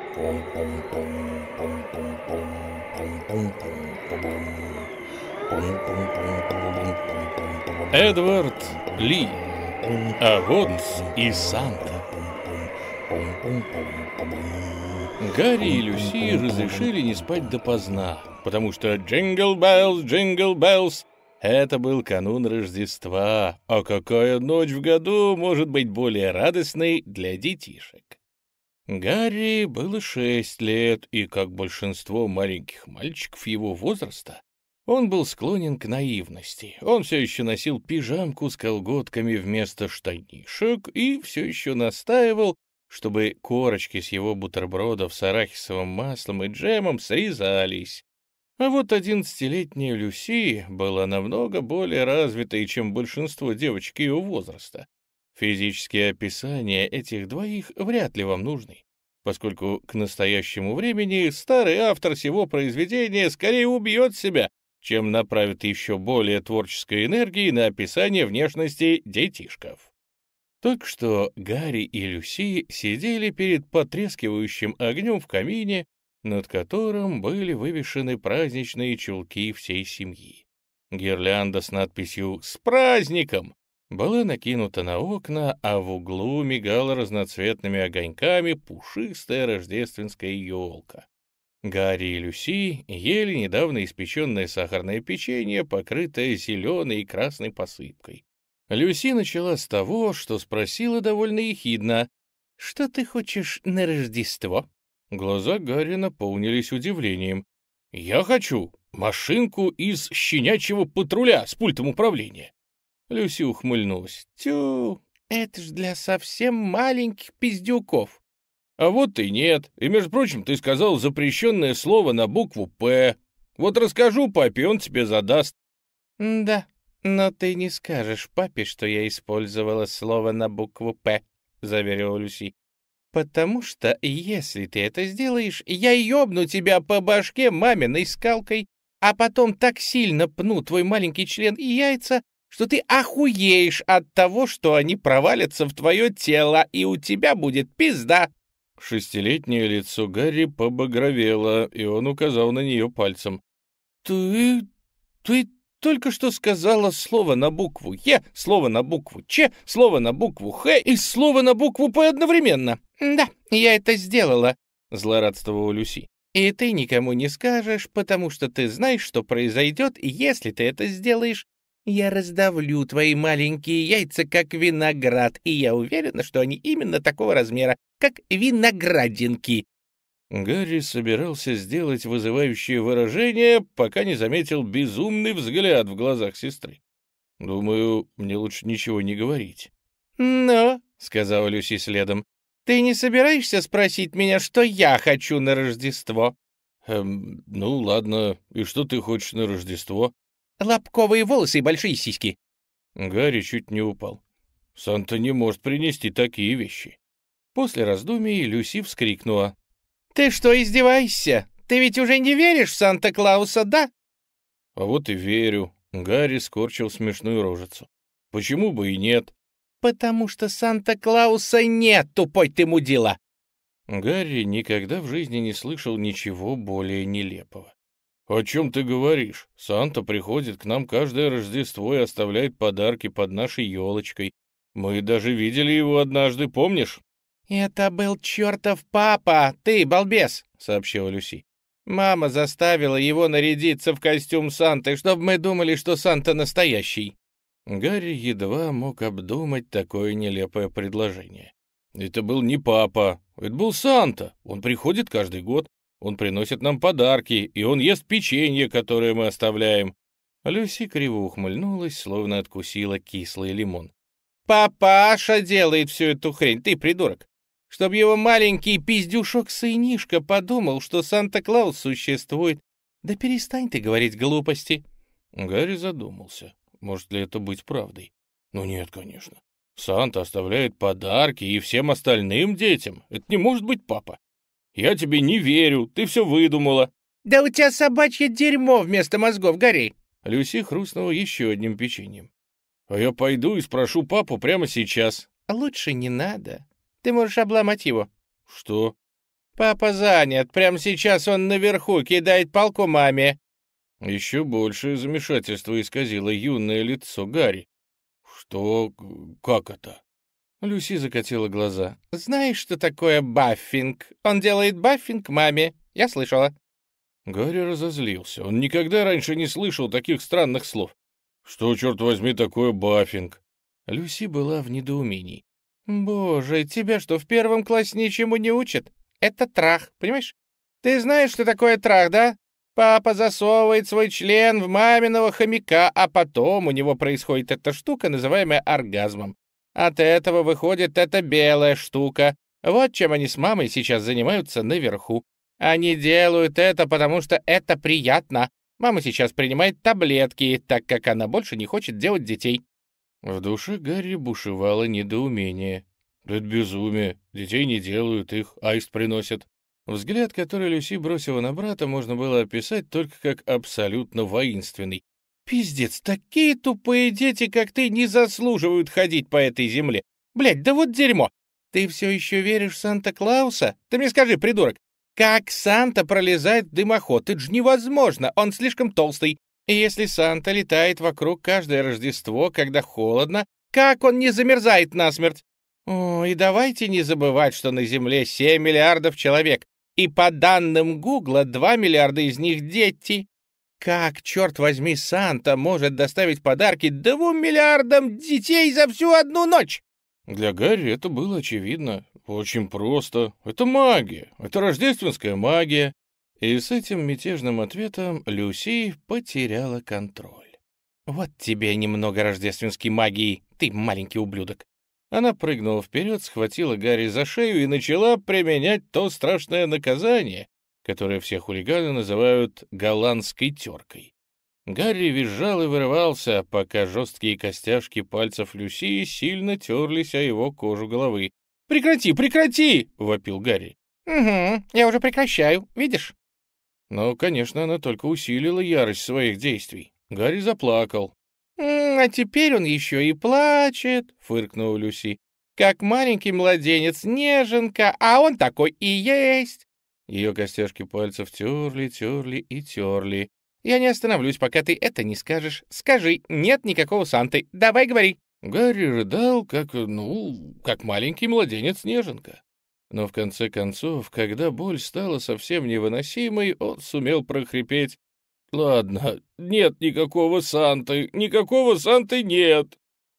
Пум-пум-пум, пум-пум-пум, пум-пум-пум-пум-пум. Пум-пум-пум-пум-пум-пум-пум. Эдвард Ли. А вот и Санта. Гарри и Люси разрешили не спать допоздна, потому что «Джингл Беллс, Джингл Беллс» — это был канун Рождества, а какая ночь в году может быть более радостной для детишек? Гарри было 6 лет, и, как большинство маленьких мальчиков его возраста, он был склонен к наивности. Он все еще носил пижамку с колготками вместо штанишек и все еще настаивал, чтобы корочки с его бутербродов с арахисовым маслом и джемом срезались. А вот 11-летняя Люси была намного более развитой, чем большинство девочек ее возраста. Физические описания этих двоих вряд ли вам нужны, поскольку к настоящему времени старый автор сего произведения скорее убьет себя, чем направит еще более творческой энергии на описание внешности детишков. Только что Гарри и Люси сидели перед потрескивающим огнем в камине, над которым были вывешены праздничные чулки всей семьи. Гирлянда с надписью «С праздником!» была накинута на окна, а в углу мигала разноцветными огоньками пушистая рождественская елка. Гарри и Люси ели недавно испеченное сахарное печенье, покрытое зеленой и красной посыпкой. Люси начала с того, что спросила довольно ехидно: «Что ты хочешь на Рождество?» Глаза Гарри наполнились удивлением. «Я хочу машинку из щенячьего патруля с пультом управления». Люси ухмыльнулась. «Тю, это ж для совсем маленьких пиздюков». «А вот и нет. И, между прочим, ты сказал запрещенное слово на букву «П». Вот расскажу папе, он тебе задаст». «Да, но ты не скажешь папе, что я использовала слово на букву «П», — заверила Люси. «Потому что, если ты это сделаешь, я ёбну тебя по башке маминой скалкой, а потом так сильно пну твой маленький член и яйца, что ты охуеешь от того, что они провалятся в твое тело, и у тебя будет пизда». Шестилетнее лицо Гарри побагровело, и он указал на нее пальцем. «Ты только что сказала слово на букву «Е», слово на букву «Ч», слово на букву «Х» и слово на букву «П» одновременно. «Да, я это сделала», — злорадствовала Люси. «И ты никому не скажешь, потому что ты знаешь, что произойдет, если ты это сделаешь. Я раздавлю твои маленькие яйца, как виноград, и я уверена, что они именно такого размера, как виноградинки». Гарри собирался сделать вызывающее выражение, пока не заметил безумный взгляд в глазах сестры. «Думаю, мне лучше ничего не говорить». «Но», — сказала Люси следом, — «ты не собираешься спросить меня, что я хочу на Рождество?» Ну, ладно. И что ты хочешь на Рождество?» «Лобковые волосы и большие сиськи». Гарри чуть не упал. «Санта не может принести такие вещи». После раздумий Люси вскрикнула. «Ты что, издеваешься? Ты ведь уже не веришь в Санта-Клауса, да?» «А вот и верю». Гарри скорчил смешную рожицу. «Почему бы и нет?» «Потому что Санта-Клауса нет, тупой ты мудила!» Гарри никогда в жизни не слышал ничего более нелепого. «О чем ты говоришь? Санта приходит к нам каждое Рождество и оставляет подарки под нашей елочкой. Мы даже видели его однажды, помнишь?» «Это был чертов папа, ты, балбес!» — сообщила Люси. «Мама заставила его нарядиться в костюм Санты, чтобы мы думали, что Санта настоящий». Гарри едва мог обдумать такое нелепое предложение. «Это был не папа, это был Санта. Он приходит каждый год, он приносит нам подарки, и он ест печенье, которое мы оставляем». Люси криво ухмыльнулась, словно откусила кислый лимон. «Папаша делает всю эту хрень, ты придурок. Чтоб его маленький пиздюшок-сынишка подумал, что Санта-Клаус существует. Да перестань ты говорить глупости». Гарри задумался, может ли это быть правдой. Ну нет, конечно. Санта оставляет подарки и всем остальным детям. Это не может быть папа. Я тебе не верю, ты все выдумала. «Да у тебя собачье дерьмо вместо мозгов, Гарри!» Люси хрустнула еще одним печеньем. «А я пойду и спрошу папу прямо сейчас». «Лучше не надо. Ты можешь обломать его». «Что?» Папа занят, прямо сейчас он наверху кидает палку маме». Еще большее замешательство исказило юное лицо Гарри. «Что? Как это?» Люси закатила глаза. «Знаешь, что такое баффинг? Он делает баффинг маме. Я слышала». Гарри разозлился. Он никогда раньше не слышал таких странных слов. «Что, черт возьми, такое баффинг?» Люси была в недоумении. «Боже, тебя что, в первом классе ничему не учат? Это трах, понимаешь? Ты знаешь, что такое трах, да? Папа засовывает свой член в маминого хомяка, а потом у него происходит эта штука, называемая оргазмом. От этого выходит эта белая штука. Вот чем они с мамой сейчас занимаются наверху. Они делают это, потому что это приятно. Мама сейчас принимает таблетки, так как она больше не хочет делать детей». В душе Гарри бушевало недоумение. «Это безумие. Детей не делают, их аист приносит». Взгляд, который Люси бросила на брата, можно было описать только как абсолютно воинственный. «Пиздец, такие тупые дети, как ты, не заслуживают ходить по этой земле. Блядь, да вот дерьмо. Ты все еще веришь в Санта-Клауса? Ты мне скажи, придурок, как Санта пролезает в дымоход? Это же невозможно, он слишком толстый. И если Санта летает вокруг каждое Рождество, когда холодно, как он не замерзает насмерть? О, и давайте не забывать, что на Земле 7 миллиардов человек, и по данным Гугла 2 миллиарда из них дети. Как, черт возьми, Санта может доставить подарки 2 миллиардам детей за всю одну ночь?» Для Гарри это было очевидно. Очень просто. Это магия. Это рождественская магия. И с этим мятежным ответом Люси потеряла контроль. «Вот тебе немного рождественской магии, ты маленький ублюдок». Она прыгнула вперед, схватила Гарри за шею и начала применять то страшное наказание, которое все хулиганы называют голландской теркой. Гарри визжал и вырывался, пока жесткие костяшки пальцев Люси сильно терлись о его кожу головы. «Прекрати, прекрати!» — вопил Гарри. «Угу, я уже прекращаю, видишь?» Но, конечно, она только усилила ярость своих действий. Гарри заплакал. «А теперь он еще и плачет», — фыркнула Люси. «Как маленький младенец, неженка, а он такой и есть». Ее костяшки пальцев терли, терли и терли. «Я не остановлюсь, пока ты это не скажешь. Скажи, нет никакого Санты. Давай говори». Гарри рыдал, как маленький младенец-неженка. Но в конце концов, когда боль стала совсем невыносимой, он сумел прохрипеть: «Ладно, нет никакого Санты нет».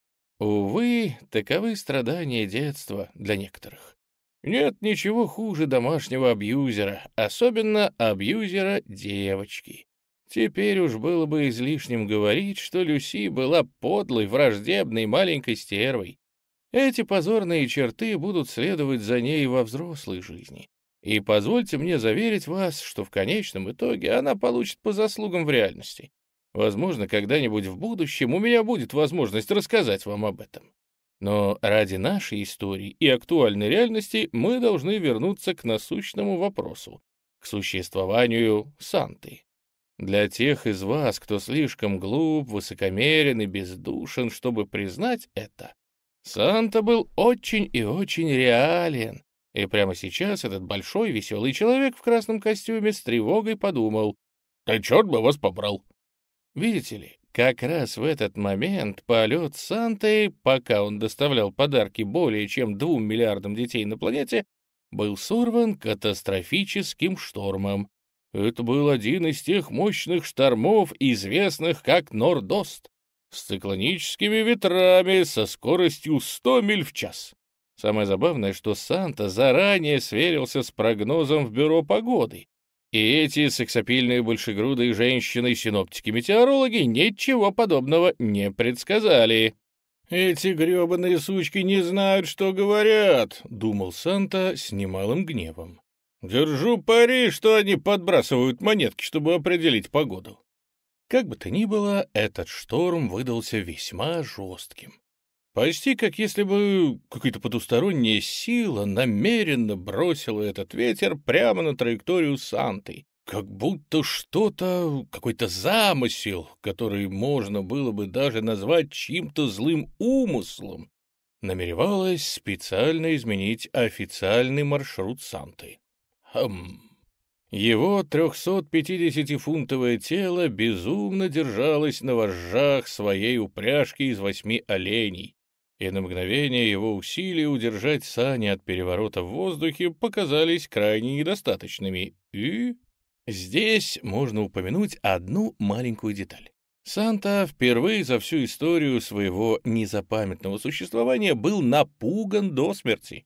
Увы, таковы страдания детства для некоторых. Нет ничего хуже домашнего абьюзера, особенно абьюзера девочки. Теперь уж было бы излишним говорить, что Люси была подлой, враждебной маленькой стервой. Эти позорные черты будут следовать за ней во взрослой жизни. И позвольте мне заверить вас, что в конечном итоге она получит по заслугам в реальности. Возможно, когда-нибудь в будущем у меня будет возможность рассказать вам об этом. Но ради нашей истории и актуальной реальности мы должны вернуться к насущному вопросу, к существованию Санты. Для тех из вас, кто слишком глуп, высокомерен и бездушен, чтобы признать это, Санта был очень и очень реален. И прямо сейчас этот большой веселый человек в красном костюме с тревогой подумал: «Да черт бы вас побрал!» Видите ли, как раз в этот момент полет Санты, пока он доставлял подарки более чем 2 миллиардам детей на планете, был сорван катастрофическим штормом. Это был один из тех мощных штормов, известных как Нордост, с циклоническими ветрами со скоростью 100 миль в час. Самое забавное, что Санта заранее сверился с прогнозом в бюро погоды, и эти сексапильные большегрудые женщины-синоптики-метеорологи ничего подобного не предсказали. «Эти гребаные сучки не знают, что говорят», — думал Санта с немалым гневом. «Держу пари, что они подбрасывают монетки, чтобы определить погоду». Как бы то ни было, этот шторм выдался весьма жестким. Почти как если бы какая-то потусторонняя сила намеренно бросила этот ветер прямо на траекторию Санты. Как будто что-то, какой-то замысел, который можно было бы даже назвать чьим-то злым умыслом, намеревалось специально изменить официальный маршрут Санты. Его 350-фунтовое тело безумно держалось на вожжах своей упряжки из 8 оленей, и на мгновение его усилия удержать сани от переворота в воздухе показались крайне недостаточными. И здесь можно упомянуть одну маленькую деталь. Санта впервые за всю историю своего незапамятного существования был напуган до смерти.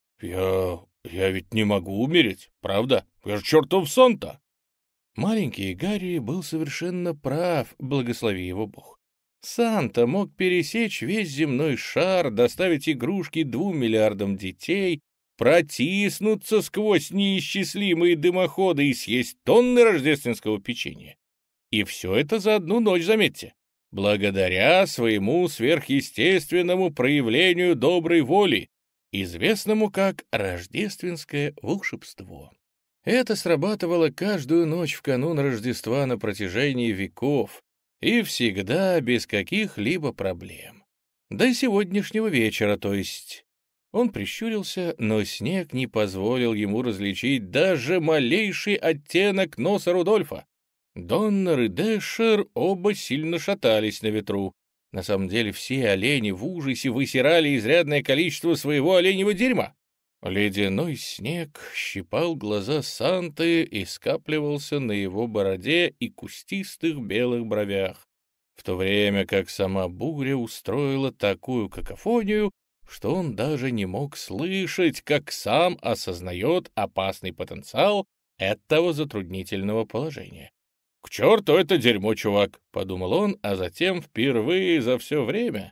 «Я ведь не могу умереть, правда? Я же чертов Санта!» Маленький Гарри был совершенно прав, благослови его Бог. Санта мог пересечь весь земной шар, доставить игрушки 2 миллиардам детей, протиснуться сквозь неисчислимые дымоходы и съесть тонны рождественского печенья. И все это за одну ночь, заметьте, благодаря своему сверхъестественному проявлению доброй воли, известному как рождественское волшебство. Это срабатывало каждую ночь в канун Рождества на протяжении веков, и всегда без каких-либо проблем. До сегодняшнего вечера, то есть. Он прищурился, но снег не позволил ему различить даже малейший оттенок носа Рудольфа. Доннер и Дэшер оба сильно шатались на ветру. На самом деле все олени в ужасе высирали изрядное количество своего оленьего дерьма. Ледяной снег щипал глаза Санты и скапливался на его бороде и кустистых белых бровях, в то время как сама буря устроила такую какофонию, что он даже не мог слышать, как сам осознает опасный потенциал этого затруднительного положения. «К черту это дерьмо, чувак!» — подумал он, а затем впервые за все время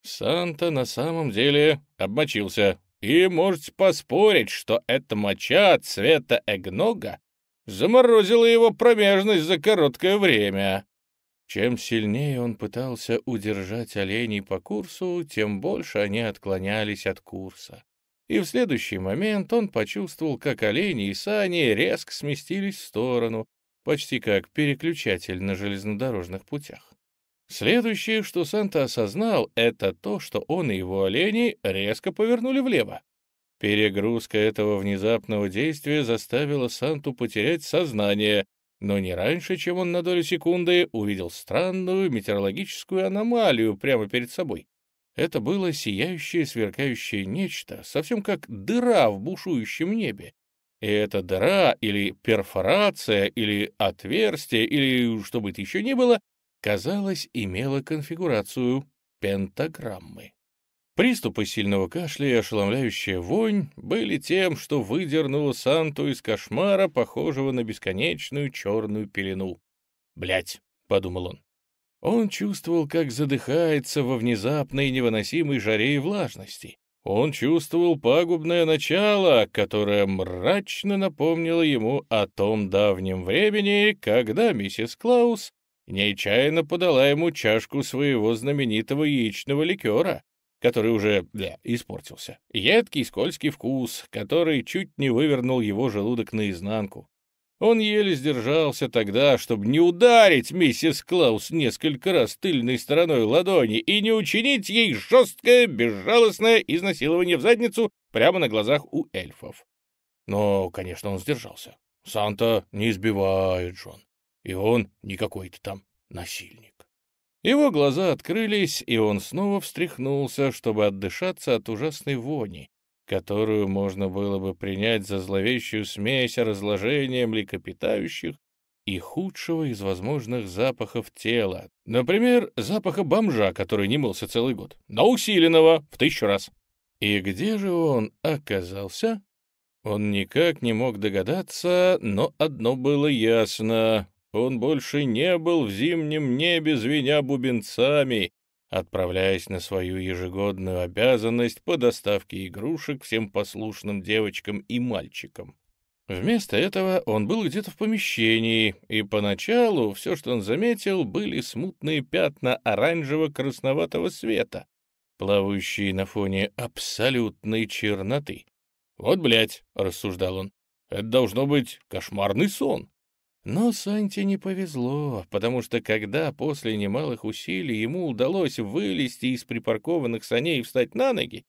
Санта на самом деле обмочился. И можете поспорить, что эта моча цвета эгнога заморозила его промежность за короткое время. Чем сильнее он пытался удержать оленей по курсу, тем больше они отклонялись от курса. И в следующий момент он почувствовал, как олени и сани резко сместились в сторону, почти как переключатель на железнодорожных путях. Следующее, что Санта осознал, это то, что он и его олени резко повернули влево. Перегрузка этого внезапного действия заставила Санту потерять сознание, но не раньше, чем он на долю секунды увидел странную метеорологическую аномалию прямо перед собой. Это было сияющее, сверкающее нечто, совсем как дыра в бушующем небе. И эта дыра, или перфорация, или отверстие, или что бы это еще ни было, казалось, имела конфигурацию пентаграммы. Приступы сильного кашля и ошеломляющая вонь были тем, что выдернуло Санту из кошмара, похожего на бесконечную черную пелену. «Блядь!» — подумал он. Он чувствовал, как задыхается во внезапной невыносимой жаре и влажности. Он чувствовал пагубное начало, которое мрачно напомнило ему о том давнем времени, когда миссис Клаус нечаянно подала ему чашку своего знаменитого яичного ликера, который уже, испортился. Едкий скользкий вкус, который чуть не вывернул его желудок наизнанку. Он еле сдержался тогда, чтобы не ударить миссис Клаус несколько раз тыльной стороной ладони и не учинить ей жесткое, безжалостное изнасилование в задницу прямо на глазах у эльфов. Но, конечно, он сдержался. Санта не избивает Джон, и он не какой-то там насильник. Его глаза открылись, и он снова встряхнулся, чтобы отдышаться от ужасной вони, которую можно было бы принять за зловещую смесь разложения млекопитающих и худшего из возможных запахов тела. Например, запаха бомжа, который не мылся целый год, но усиленного в 1000 раз. И где же он оказался? Он никак не мог догадаться, но одно было ясно. Он больше не был в зимнем небе, звеня бубенцами, отправляясь на свою ежегодную обязанность по доставке игрушек всем послушным девочкам и мальчикам. Вместо этого он был где-то в помещении, и поначалу все, что он заметил, были смутные пятна оранжево-красноватого света, плавающие на фоне абсолютной черноты. «Вот, блядь», — рассуждал он, — «это должно быть кошмарный сон». Но Санте не повезло, потому что когда после немалых усилий ему удалось вылезти из припаркованных саней и встать на ноги,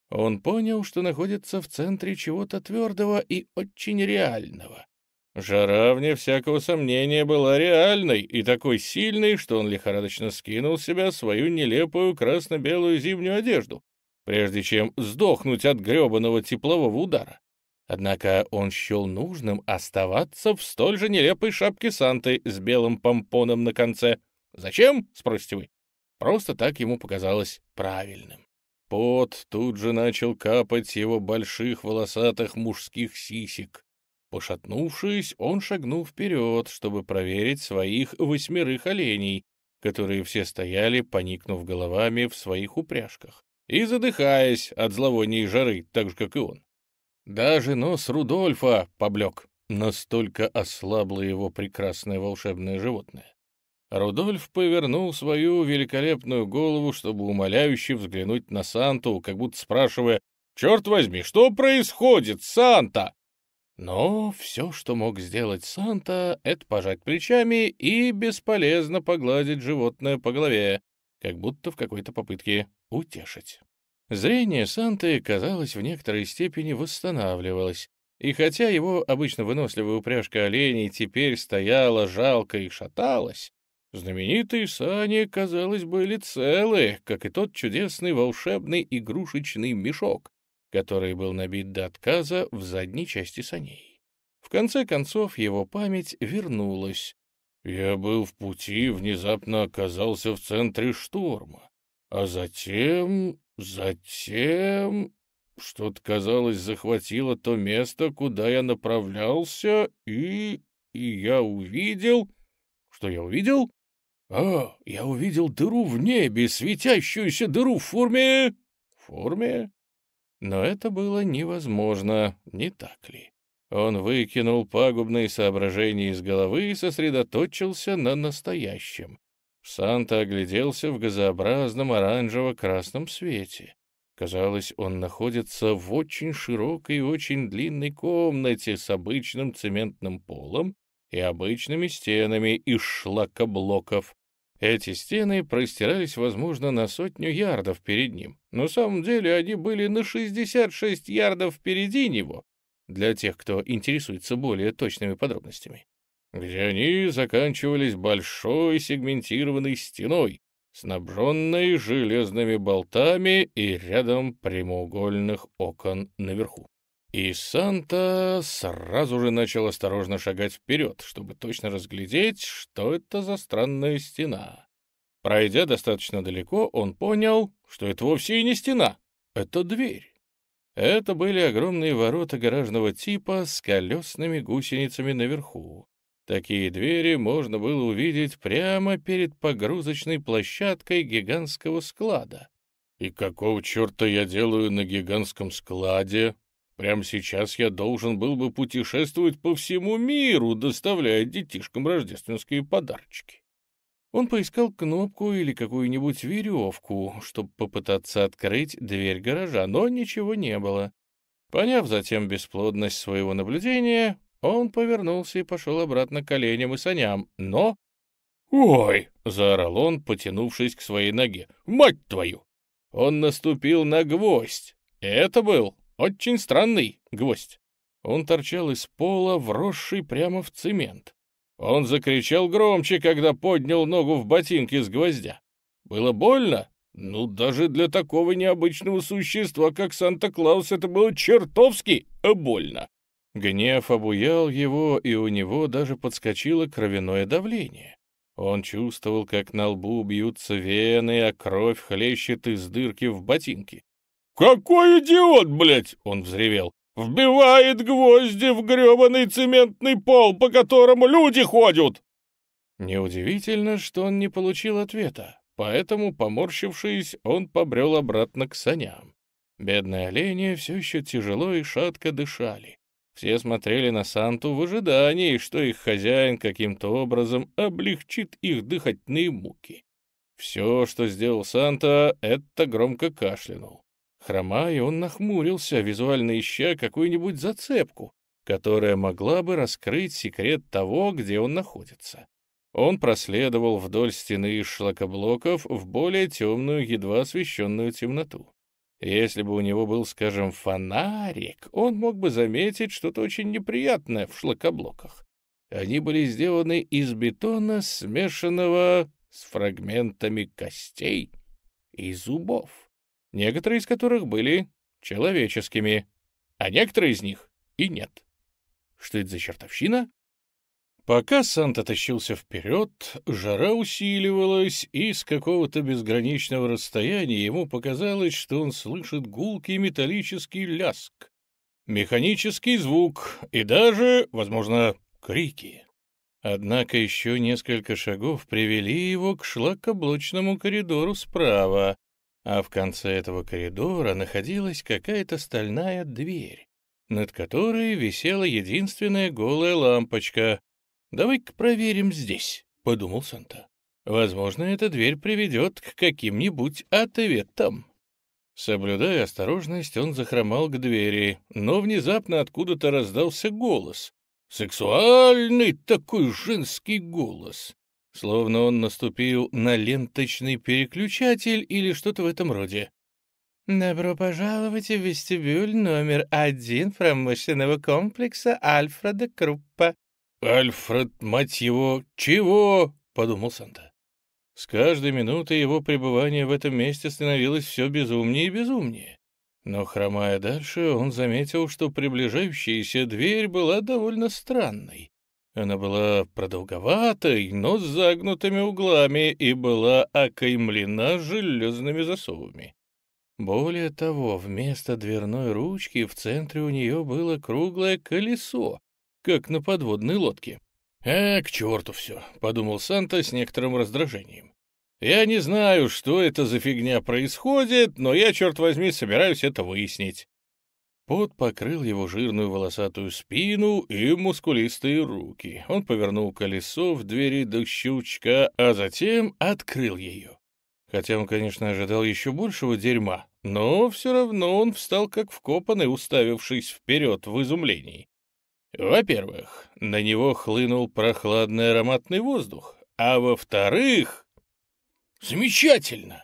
Он понял, что находится в центре чего-то твердого и очень реального. Жара, вне всякого сомнения, была реальной и такой сильной, что он лихорадочно скинул с себя свою нелепую красно-белую зимнюю одежду, прежде чем сдохнуть от гребаного теплового удара. Однако он счел нужным оставаться в столь же нелепой шапке Санты с белым помпоном на конце. «Зачем?» — спросите вы. Просто так ему показалось правильным. Пот тут же начал капать с его больших волосатых мужских сисек. Пошатнувшись, он шагнул вперед, чтобы проверить своих 8 оленей, которые все стояли, поникнув головами в своих упряжках и задыхаясь от зловония и жары, так же, как и он. Даже нос Рудольфа поблек, настолько ослабло его прекрасное волшебное животное. Рудольф повернул свою великолепную голову, чтобы умоляюще взглянуть на Санту, как будто спрашивая: «Черт возьми, что происходит, Санта?» Но все, что мог сделать Санта, это пожать плечами и бесполезно погладить животное по голове, как будто в какой-то попытке утешить. Зрение Санты, казалось, в некоторой степени восстанавливалось, и хотя его обычно выносливая упряжка оленей теперь стояла жалко и шаталась, знаменитые сани, казалось, были целы, как и тот чудесный волшебный игрушечный мешок, который был набит до отказа в задней части саней. В конце концов, его память вернулась. «Я был в пути и внезапно оказался в центре шторма. А затем... что-то, казалось, захватило то место, куда я направлялся, и я увидел... Что я увидел? Я увидел дыру в небе, светящуюся дыру в форме... Форме? Но это было невозможно, не так ли? Он выкинул пагубные соображения из головы и сосредоточился на настоящем. Санта огляделся в газообразном оранжево-красном свете. Казалось, он находится в очень широкой и очень длинной комнате с обычным цементным полом и обычными стенами из шлакоблоков. Эти стены простирались, возможно, на 100 ярдов перед ним. На самом деле они были на 66 ярдов впереди него, для тех, кто интересуется более точными подробностями, где они заканчивались большой сегментированной стеной, снабженной железными болтами и рядом прямоугольных окон наверху. И Санта сразу же начал осторожно шагать вперед, чтобы точно разглядеть, что это за странная стена. Пройдя достаточно далеко, он понял, что это вовсе и не стена, это дверь. Это были огромные ворота гаражного типа с колесными гусеницами наверху. Такие двери можно было увидеть прямо перед погрузочной площадкой гигантского склада. «И какого черта я делаю на гигантском складе? Прямо сейчас я должен был бы путешествовать по всему миру, доставляя детишкам рождественские подарочки». Он поискал кнопку или какую-нибудь веревку, чтобы попытаться открыть дверь гаража, но ничего не было. Поняв затем бесплодность своего наблюдения, он повернулся и пошел обратно к оленям и саням, но... «Ой!» — заорал он, потянувшись к своей ноге. «Мать твою!» Он наступил на гвоздь. Это был очень странный гвоздь. Он торчал из пола, вросший прямо в цемент. Он закричал громче, когда поднял ногу в ботинке с гвоздя. Было больно? Ну, даже для такого необычного существа, как Санта-Клаус, это было чертовски больно. Гнев обуял его, и у него даже подскочило кровяное давление. Он чувствовал, как на лбу бьются вены, а кровь хлещет из дырки в ботинке. «Какой идиот, блядь!» — он взревел. «Вбивает гвозди в гребаный цементный пол, по которому люди ходят!» Неудивительно, что он не получил ответа, поэтому, поморщившись, он побрел обратно к саням. Бедные олени все еще тяжело и шатко дышали. Все смотрели на Санту в ожидании, что их хозяин каким-то образом облегчит их дыхательные муки. Все, что сделал Санта, это громко кашлянул. Хромая, он нахмурился, визуально ища какую-нибудь зацепку, которая могла бы раскрыть секрет того, где он находится. Он проследовал вдоль стены из шлакоблоков в более темную, едва освещенную темноту. Если бы у него был, скажем, фонарик, он мог бы заметить что-то очень неприятное в шлакоблоках. Они были сделаны из бетона, смешанного с фрагментами костей и зубов, некоторые из которых были человеческими, а некоторые из них и нет. Что это за чертовщина? Пока Санта тащился вперед, жара усиливалась, и с какого-то безграничного расстояния ему показалось, что он слышит гулкий металлический ляск, механический звук и даже, возможно, крики. Однако еще несколько шагов привели его к шлакоблочному коридору справа, а в конце этого коридора находилась какая-то стальная дверь, над которой висела единственная голая лампочка. «Давай-ка проверим здесь», — подумал Санта. «Возможно, эта дверь приведет к каким-нибудь ответам». Соблюдая осторожность, он захромал к двери, но внезапно откуда-то раздался голос. Сексуальный такой женский голос. Словно он наступил на ленточный переключатель или что-то в этом роде. «Добро пожаловать в вестибюль номер 1 промышленного комплекса Альфреда Круппа». «Альфред, мать его, чего?» — подумал Санта. С каждой минутой его пребывания в этом месте становилось все безумнее и безумнее. Но, хромая дальше, он заметил, что приближающаяся дверь была довольно странной. Она была продолговатой, но с загнутыми углами и была окаймлена железными засовами. Более того, вместо дверной ручки в центре у нее было круглое колесо, как на подводной лодке. «К черту все», — подумал Санта с некоторым раздражением. «Я не знаю, что это за фигня происходит, но я, черт возьми, собираюсь это выяснить». Пот покрыл его жирную волосатую спину и мускулистые руки. Он повернул колесо в двери до щелчка, а затем открыл ее. Хотя он, конечно, ожидал еще большего дерьма, но все равно он встал как вкопанный, уставившись вперед в изумлении. Во-первых, на него хлынул прохладный ароматный воздух, а во-вторых... Замечательно!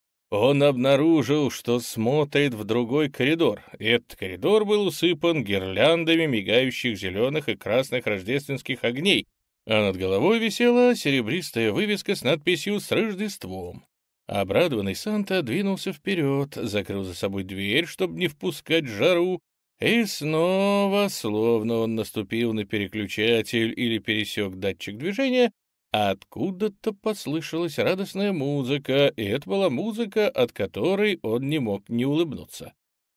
Он обнаружил, что смотрит в другой коридор. Этот коридор был усыпан гирляндами мигающих зеленых и красных рождественских огней, а над головой висела серебристая вывеска с надписью «С Рождеством». Обрадованный Санта двинулся вперед, закрыл за собой дверь, чтобы не впускать жару, и снова, словно он наступил на переключатель или пересек датчик движения, откуда-то послышалась радостная музыка, и это была музыка, от которой он не мог не улыбнуться.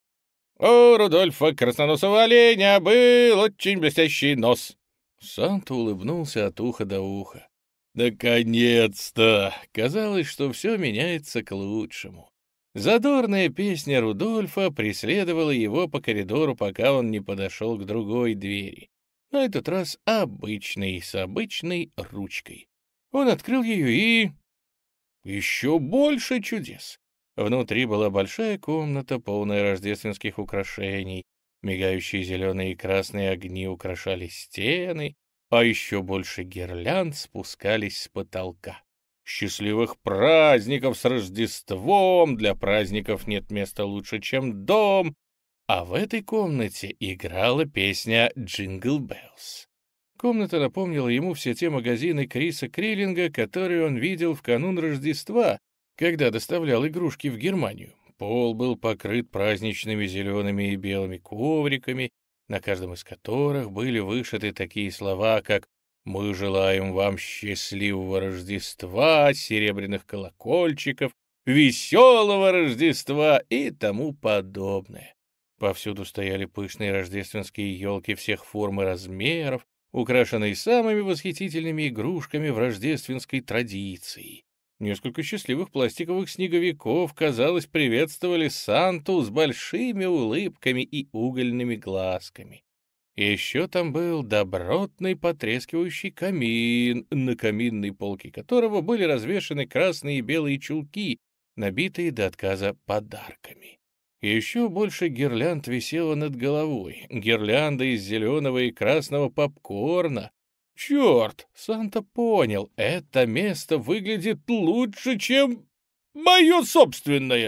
«У Рудольфа красноносого оленя был очень блестящий нос». Санта улыбнулся от уха до уха. Наконец-то! Казалось, что все меняется к лучшему. Задорная песня Рудольфа преследовала его по коридору, пока он не подошел к другой двери. На этот раз обычной, с обычной ручкой. Он открыл ее и... Еще больше чудес. Внутри была большая комната, полная рождественских украшений. Мигающие зеленые и красные огни украшали стены, а еще больше гирлянд спускались с потолка. Счастливых праздников с Рождеством! Для праздников нет места лучше, чем дом. А в этой комнате играла песня «Джингл Беллс». Комната напомнила ему все те магазины Криса Криллинга, которые он видел в канун Рождества, когда доставлял игрушки в Германию. Пол был покрыт праздничными зелеными и белыми ковриками, на каждом из которых были вышиты такие слова, как «Мы желаем вам счастливого Рождества, серебряных колокольчиков, веселого Рождества» и тому подобное. Повсюду стояли пышные рождественские елки всех форм и размеров, украшенные самыми восхитительными игрушками в рождественской традиции. Несколько счастливых пластиковых снеговиков, казалось, приветствовали Санту с большими улыбками и угольными глазками. Еще там был добротный потрескивающий камин, на каминной полке которого были развешаны красные и белые чулки, набитые до отказа подарками. Еще больше гирлянд висело над головой, гирлянда из зеленого и красного попкорна. Черт, Санта понял, это место выглядит лучше, чем мое собственное.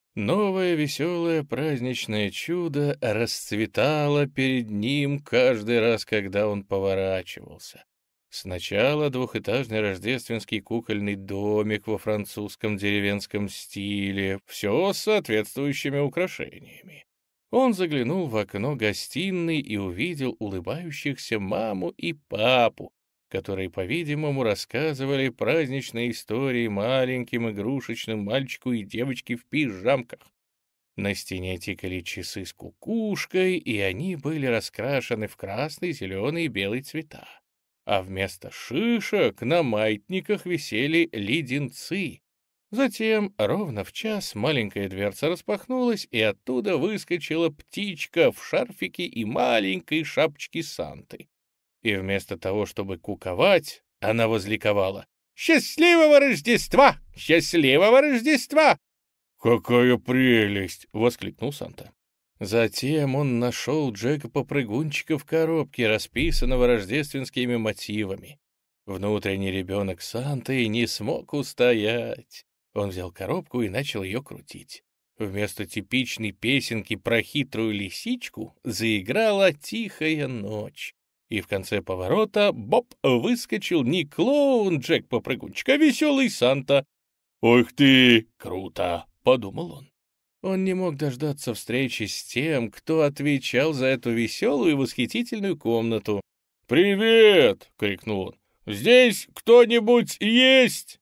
Новое веселое праздничное чудо расцветало перед ним каждый раз, когда он поворачивался. Сначала двухэтажный рождественский кукольный домик во французском деревенском стиле, все с соответствующими украшениями. Он заглянул в окно гостиной и увидел улыбающихся маму и папу, которые, по-видимому, рассказывали праздничные истории маленьким игрушечным мальчику и девочке в пижамках. На стене тикали часы с кукушкой, и они были раскрашены в красный, зеленый и белый цвета. А вместо шишек на маятниках висели леденцы. Затем, ровно в час, маленькая дверца распахнулась, и оттуда выскочила птичка в шарфике и маленькой шапочке Санты. И вместо того, чтобы куковать, она возликовала: «Счастливого Рождества! Счастливого Рождества!» «Какая прелесть!» — воскликнул Санта. Затем он нашел Джека-попрыгунчика в коробке, расписанного рождественскими мотивами. Внутренний ребенок Санты не смог устоять. Он взял коробку и начал ее крутить. Вместо типичной песенки про хитрую лисичку заиграла «Тихая ночь». И в конце поворота Боб выскочил не клоун Джек-попрыгунчик, а веселый Санта. «Ух ты, круто!» — подумал он. Он не мог дождаться встречи с тем, кто отвечал за эту веселую и восхитительную комнату. «Привет!» — крикнул он. «Здесь кто-нибудь есть?»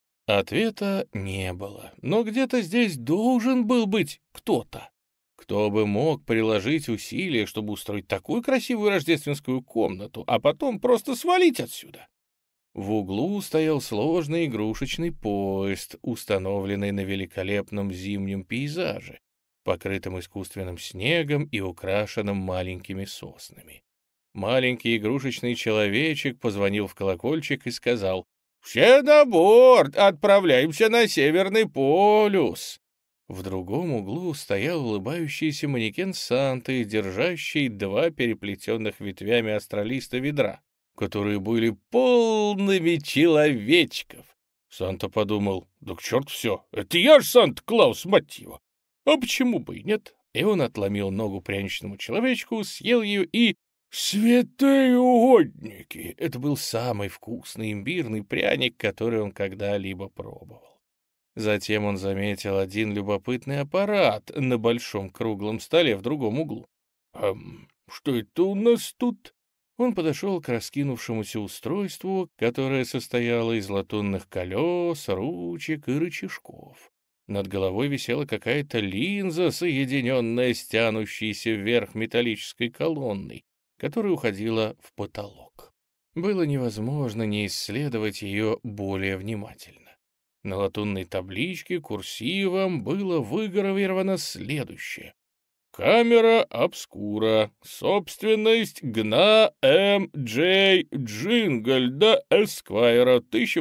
Ответа не было, но где-то здесь должен был быть кто-то. Кто бы мог приложить усилия, чтобы устроить такую красивую рождественскую комнату, а потом просто свалить отсюда? В углу стоял сложный игрушечный поезд, установленный на великолепном зимнем пейзаже, покрытым искусственным снегом и украшенным маленькими соснами. Маленький игрушечный человечек позвонил в колокольчик и сказал: «Все на борт! Отправляемся на Северный полюс!» В другом углу стоял улыбающийся манекен Санты, держащий два переплетенных ветвями астролиста ведра, которые были полными человечков. Санта подумал: «Да к черту все, это я ж Санта-Клаус, мать его! А почему бы и нет?» И он отломил ногу пряничному человечку, съел ее и... Святые угодники! Это был самый вкусный имбирный пряник, который он когда-либо пробовал. Затем он заметил один любопытный аппарат на большом круглом столе в другом углу. Что это у нас тут?» Он подошел к раскинувшемуся устройству, которое состояло из латунных колес, ручек и рычажков. Над головой висела какая-то линза, соединенная с тянущейся вверх металлической колонной, которая уходила в потолок. Было невозможно не исследовать ее более внимательно. На латунной табличке курсивом было выгравировано следующее: «Камера обскура. Собственность Гна М. Джей Джингольда Эсквайра,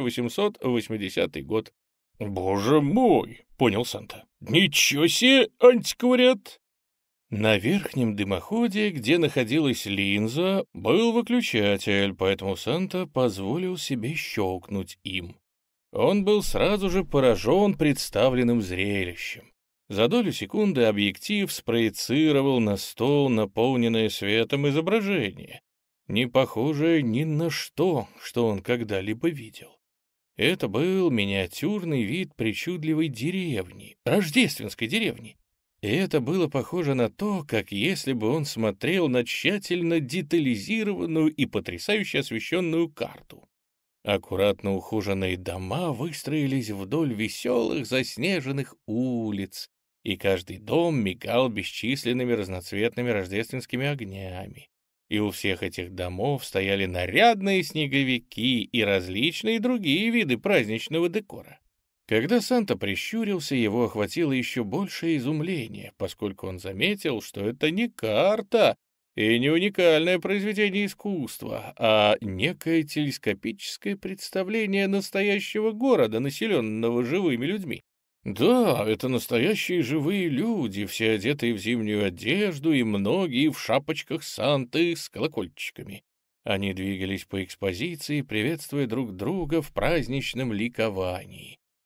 1880 год». «Боже мой!» — понял Санта. «Ничего себе антиквариат!» На верхнем дымоходе, где находилась линза, был выключатель, поэтому Санта позволил себе щелкнуть им. Он был сразу же поражен представленным зрелищем. За долю секунды объектив спроецировал на стол наполненное светом изображение, не похожее ни на что, что он когда-либо видел. Это был миниатюрный вид причудливой деревни, рождественской деревни. И это было похоже на то, как если бы он смотрел на тщательно детализированную и потрясающе освещенную карту. Аккуратно ухоженные дома выстроились вдоль веселых заснеженных улиц, и каждый дом мигал бесчисленными разноцветными рождественскими огнями. И у всех этих домов стояли нарядные снеговики и различные другие виды праздничного декора. Когда Санта прищурился, его охватило еще большее изумление, поскольку он заметил, что это не карта и не уникальное произведение искусства, а некое телескопическое представление настоящего города, населенного живыми людьми. Да, это настоящие живые люди, все одетые в зимнюю одежду и многие в шапочках Санты с колокольчиками. Они двигались по экспозиции, приветствуя друг друга в праздничном ликовании.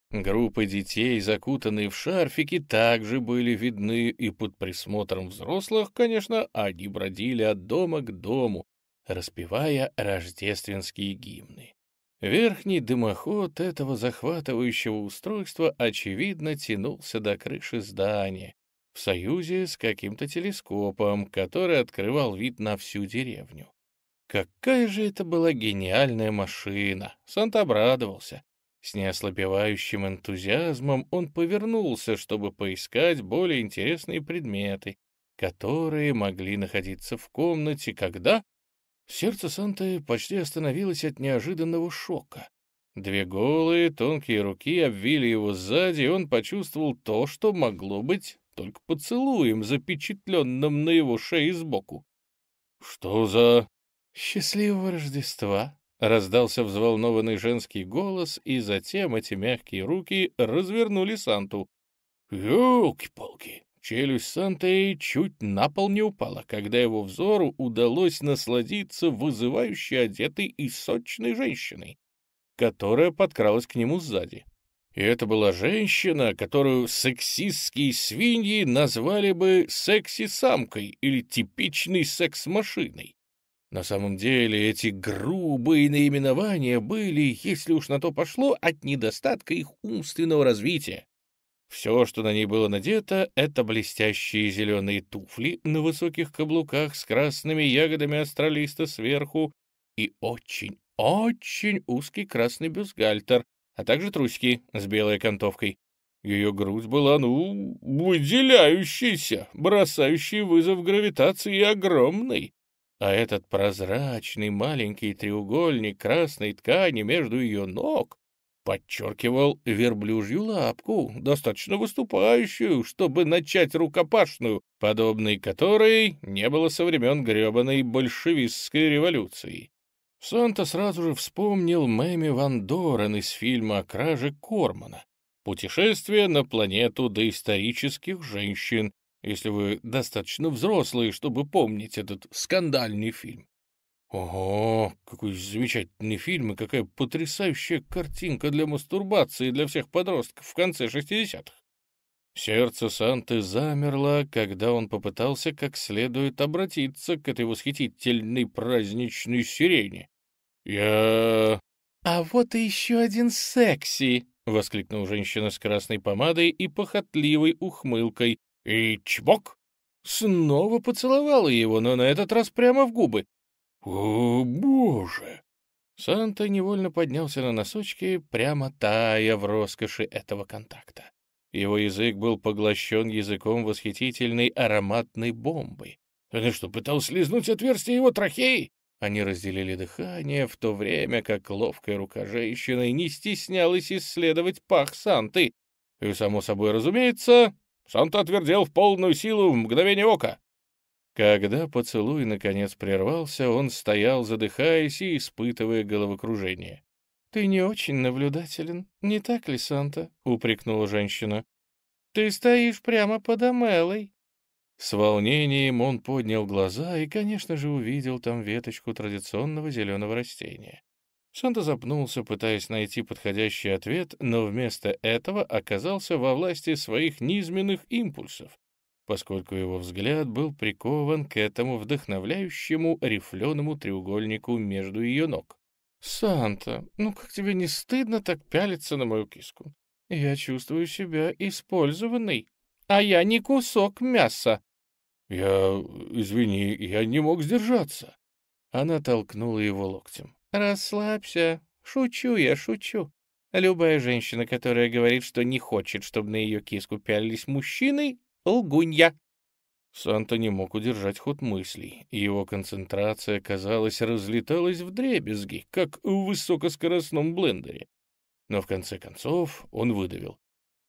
Группы детей, закутанные в шарфики, также были видны, и под присмотром взрослых, конечно, они бродили от дома к дому, распевая рождественские гимны. Верхний дымоход этого захватывающего устройства, очевидно, тянулся до крыши здания, в союзе с каким-то телескопом, который открывал вид на всю деревню. Какая же это была гениальная машина! Санта обрадовался. С неослабевающим энтузиазмом он повернулся, чтобы поискать более интересные предметы, которые могли находиться в комнате, когда сердце Санты почти остановилось от неожиданного шока. Две голые, тонкие руки обвили его сзади, и он почувствовал то, что могло быть только поцелуем, запечатленным на его шее сбоку. «Что за...» «Счастливого Рождества!» — раздался взволнованный женский голос, и затем эти мягкие руки развернули Санту. «Елки-палки!» Челюсть Санты чуть на пол не упала, когда его взору удалось насладиться вызывающе одетой и сочной женщиной, которая подкралась к нему сзади. И это была женщина, которую сексистские свиньи назвали бы секси-самкой или типичной секс-машиной. На самом деле эти грубые наименования были, если уж на то пошло, от недостатка их умственного развития. Все, что на ней было надето, это блестящие зеленые туфли на высоких каблуках с красными ягодами астролиста сверху и очень узкий красный бюстгальтер, а также трусики с белой окантовкой. Ее грудь была, выделяющейся, бросающей вызов гравитации и огромной. А этот прозрачный маленький треугольник красной ткани между ее ног подчеркивал верблюжью лапку, достаточно выступающую, чтобы начать рукопашную, подобной которой не было со времен гребаной большевистской революции. Санта сразу же вспомнил Мэми Ван Дорен из фильма о краже Кормана «Путешествие на планету доисторических женщин», если вы достаточно взрослые, чтобы помнить этот скандальный фильм. Ого, какой замечательный фильм и какая потрясающая картинка для мастурбации для всех подростков в конце 60-х. Сердце Санты замерло, когда он попытался как следует обратиться к этой восхитительной праздничной сирене. «А вот и еще один секси!» — воскликнула женщина с красной помадой и похотливой ухмылкой. И чмок! Снова поцеловала его, но на этот раз прямо в губы. «О, боже!» Санта невольно поднялся на носочки, прямо тая в роскоши этого контакта. Его язык был поглощен языком восхитительной ароматной бомбы. Он что, пытался слизнуть отверстие его трахеи? Они разделили дыхание, в то время как ловкая рука женщины не стеснялась исследовать пах Санты. И, само собой разумеется, Санта отвердел в полную силу в мгновение ока. Когда поцелуй наконец прервался, он стоял, задыхаясь и испытывая головокружение. «Ты не очень наблюдателен, не так ли, Санта?» — упрекнула женщина. «Ты стоишь прямо под Амелой». С волнением он поднял глаза и, конечно же, увидел там веточку традиционного зеленого растения. Санта запнулся, пытаясь найти подходящий ответ, но вместо этого оказался во власти своих низменных импульсов, поскольку его взгляд был прикован к этому вдохновляющему рифленому треугольнику между ее ног. «Санта, ну как тебе не стыдно так пялиться на мою киску? Я чувствую себя использованной, а я не кусок мяса». Извини, я не мог сдержаться». Она толкнула его локтем. «Расслабься. Шучу я, шучу. Любая женщина, которая говорит, что не хочет, чтобы на ее киску пялились мужчины, лгунья». Санта не мог удержать ход мыслей. Его концентрация, казалось, разлеталась вдребезги, как в высокоскоростном блендере. Но в конце концов он выдавил.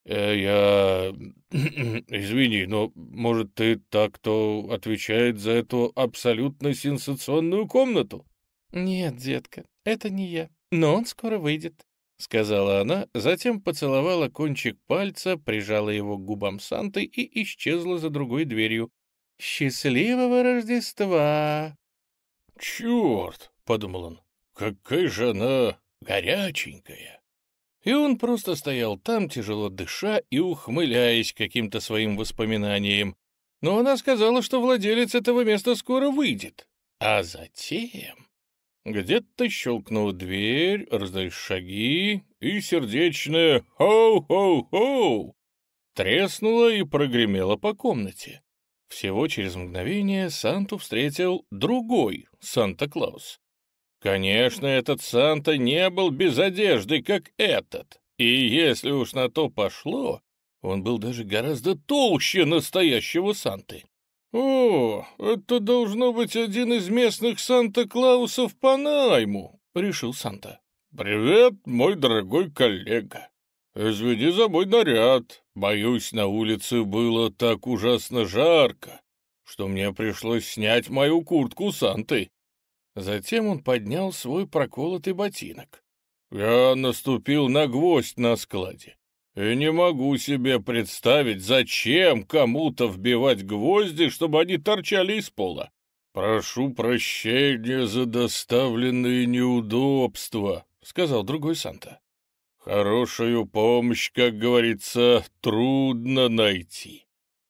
Извини, но, может, ты так, кто отвечает за эту абсолютно сенсационную комнату?» «Нет, детка, это не я, но он скоро выйдет», — сказала она, затем поцеловала кончик пальца, прижала его к губам Санты и исчезла за другой дверью. «Счастливого Рождества!» «Черт!» — подумал он. «Какая же она горяченькая!» И он просто стоял там, тяжело дыша и ухмыляясь каким-то своим воспоминанием. Но она сказала, что владелец этого места скоро выйдет. А затем... Где-то щелкнула дверь, раздались шаги, и сердечное «Хоу-хоу-хоу» треснуло и прогремело по комнате. Всего через мгновение Санту встретил другой Санта-Клаус. Конечно, этот Санта не был без одежды, как этот, и если уж на то пошло, он был даже гораздо толще настоящего Санты. «О, это должно быть один из местных Санта-Клаусов по найму», — решил Санта. «Привет, мой дорогой коллега. Извини за мой наряд. Боюсь, на улице было так ужасно жарко, что мне пришлось снять мою куртку Санты». Затем он поднял свой проколотый ботинок. «Я наступил на гвоздь на складе. И не могу себе представить, зачем кому-то вбивать гвозди, чтобы они торчали из пола. Прошу прощения за доставленные неудобства», — сказал другой Санта. «Хорошую помощь, как говорится, трудно найти.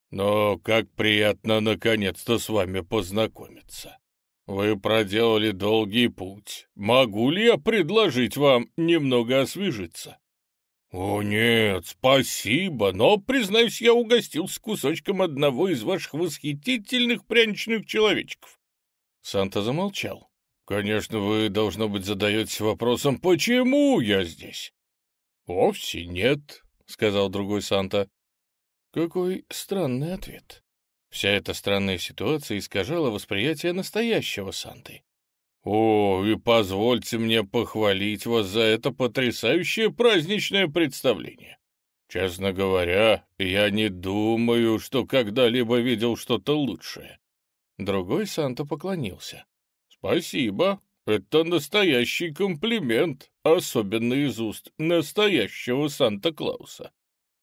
Но как приятно наконец-то с вами познакомиться. Вы проделали долгий путь. Могу ли я предложить вам немного освежиться?» «О, нет, спасибо, но, признаюсь, я угостился кусочком одного из ваших восхитительных пряничных человечков». Санта замолчал. «Конечно, вы, должно быть, задаетесь вопросом, почему я здесь?» «Вовсе нет», — сказал другой Санта. Какой странный ответ. Вся эта странная ситуация искажала восприятие настоящего Санты. «О, и позвольте мне похвалить вас за это потрясающее праздничное представление. Честно говоря, я не думаю, что когда-либо видел что-то лучшее». Другой Санта поклонился. «Спасибо, это настоящий комплимент, особенно из уст настоящего Санта-Клауса».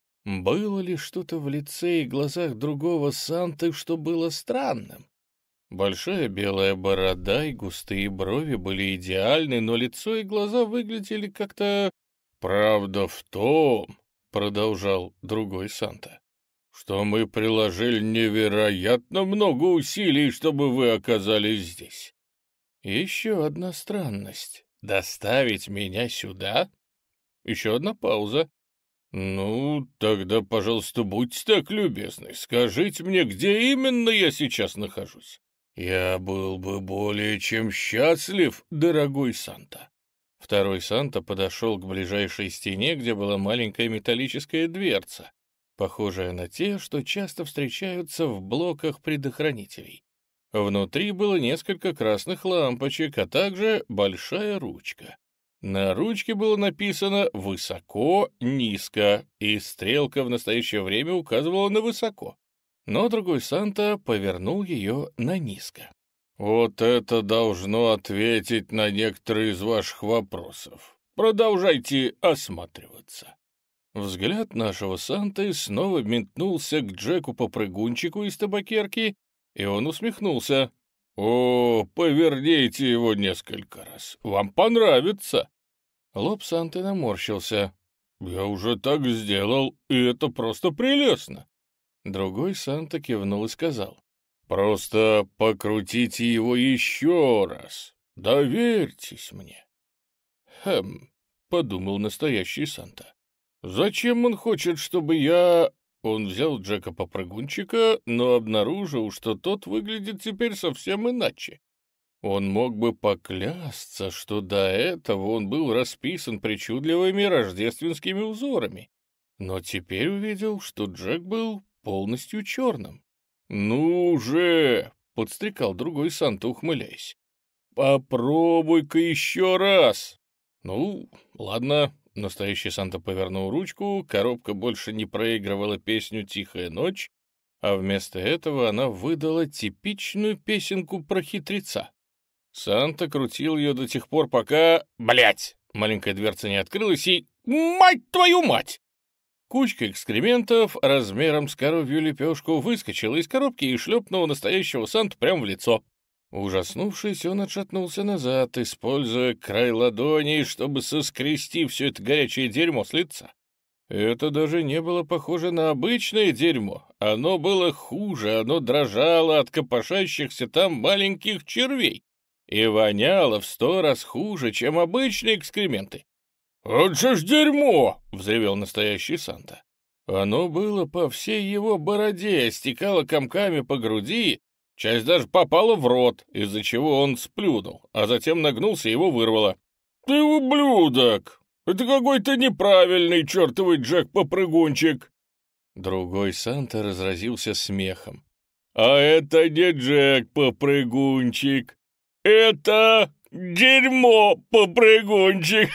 Было ли что-то в лице и глазах другого Санты, что было странным? Большая белая борода и густые брови были идеальны, но лицо и глаза выглядели как-то... «Правда в том, — продолжал другой Санта, — что мы приложили невероятно много усилий, чтобы вы оказались здесь. Еще одна странность. Доставить меня сюда?» Еще одна пауза. «Ну, тогда, пожалуйста, будьте так любезны, скажите мне, где именно я сейчас нахожусь. Я был бы более чем счастлив, дорогой Санта». Второй Санта подошел к ближайшей стене, где была маленькая металлическая дверца, похожая на те, что часто встречаются в блоках предохранителей. Внутри было несколько красных лампочек, а также большая ручка. На ручке было написано «Высоко», «Низко», и стрелка в настоящее время указывала на «Высоко». Но другой Санта повернул ее на «Низко». «Вот это должно ответить на некоторые из ваших вопросов. Продолжайте осматриваться». Взгляд нашего Санты снова метнулся к Джеку-попрыгунчику из табакерки, и он усмехнулся. «О, поверните его несколько раз. Вам понравится». Лоб Санты наморщился. «Я уже так сделал, и это просто прелестно». Другой Санта кивнул и сказал. «Просто покрутите его еще раз. Доверьтесь мне». «Хм», — подумал настоящий Санта. «Зачем он хочет, чтобы я...» Он взял Джека-попрыгунчика, но обнаружил, что тот выглядит теперь совсем иначе. Он мог бы поклясться, что до этого он был расписан причудливыми рождественскими узорами, но теперь увидел, что Джек был полностью черным. «Ну же!» — подстрекал другой Санта, ухмыляясь. «Попробуй-ка еще раз!» «Ну, ладно». Настоящий Санта повернул ручку, коробка больше не проигрывала песню «Тихая ночь», а вместо этого она выдала типичную песенку про хитреца. Санта крутил ее до тех пор, пока... Блять! Маленькая дверца не открылась и... Мать твою мать! Кучка экскрементов размером с коровью лепешку выскочила из коробки и шлепнула настоящего Санту прямо в лицо. Ужаснувшись, он отшатнулся назад, используя край ладони, чтобы соскрести все это горячее дерьмо с лица. Это даже не было похоже на обычное дерьмо. Оно было хуже, оно дрожало от копошащихся там маленьких червей и воняло в 100 раз хуже, чем обычные экскременты. «Вот же ж дерьмо!» — взревел настоящий Санта. Оно было по всей его бороде, стекало комками по груди, часть даже попала в рот, из-за чего он сплюнул, а затем нагнулся и его вырвало. «Ты ублюдок! Это какой-то неправильный чертовый Джек-попрыгунчик!» Другой Санта разразился смехом. «А это не Джек-попрыгунчик, это дерьмо-попрыгунчик!»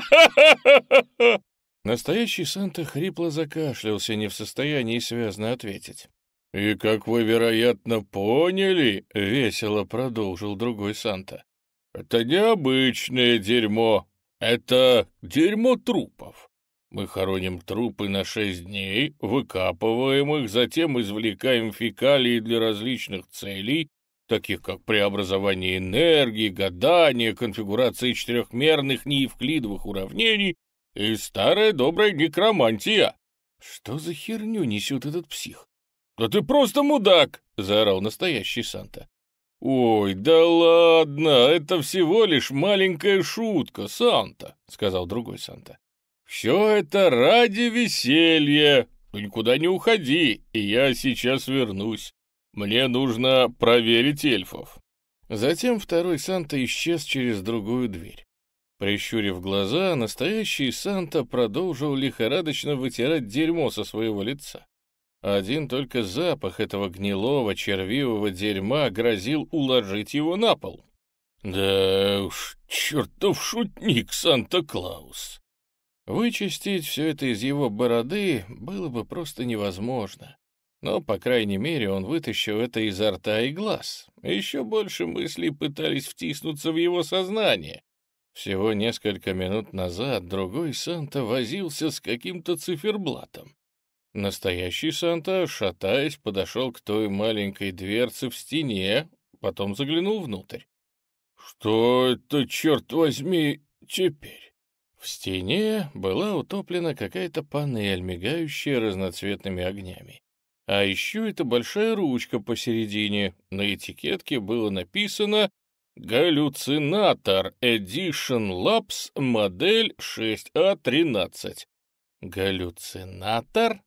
Настоящий Санта хрипло закашлялся, не в состоянии связно ответить. «И, как вы, вероятно, поняли, — весело продолжил другой Санта, — это необычное дерьмо, это дерьмо трупов. Мы хороним трупы на 6 дней, выкапываем их, затем извлекаем фекалии для различных целей, таких как преобразование энергии, гадание, конфигурация четырехмерных неевклидовых уравнений и старая добрая некромантия». «Что за херню несет этот псих?» «Да ты просто мудак!» — заорал настоящий Санта. «Ой, да ладно, это всего лишь маленькая шутка, Санта», — сказал другой Санта. «Все это ради веселья. Ты никуда не уходи, и я сейчас вернусь. Мне нужно проверить эльфов». Затем второй Санта исчез через другую дверь. Прищурив глаза, настоящий Санта продолжил лихорадочно вытирать дерьмо со своего лица. Один только запах этого гнилого червивого дерьма грозил уложить его на пол. «Да уж, чертов шутник Санта-Клаус!» Вычистить все это из его бороды было бы просто невозможно. Но, по крайней мере, он вытащил это изо рта и глаз. Еще больше мыслей пытались втиснуться в его сознание. Всего несколько минут назад другой Санта возился с каким-то циферблатом. Настоящий Санта, шатаясь, подошел к той маленькой дверце в стене, потом заглянул внутрь. «Что это, черт возьми, теперь?» В стене была утоплена какая-то панель, мигающая разноцветными огнями. А еще это большая ручка посередине. На этикетке было написано «Галлюцинатор Edition Labs, модель 6А13». «Галлюцинатор?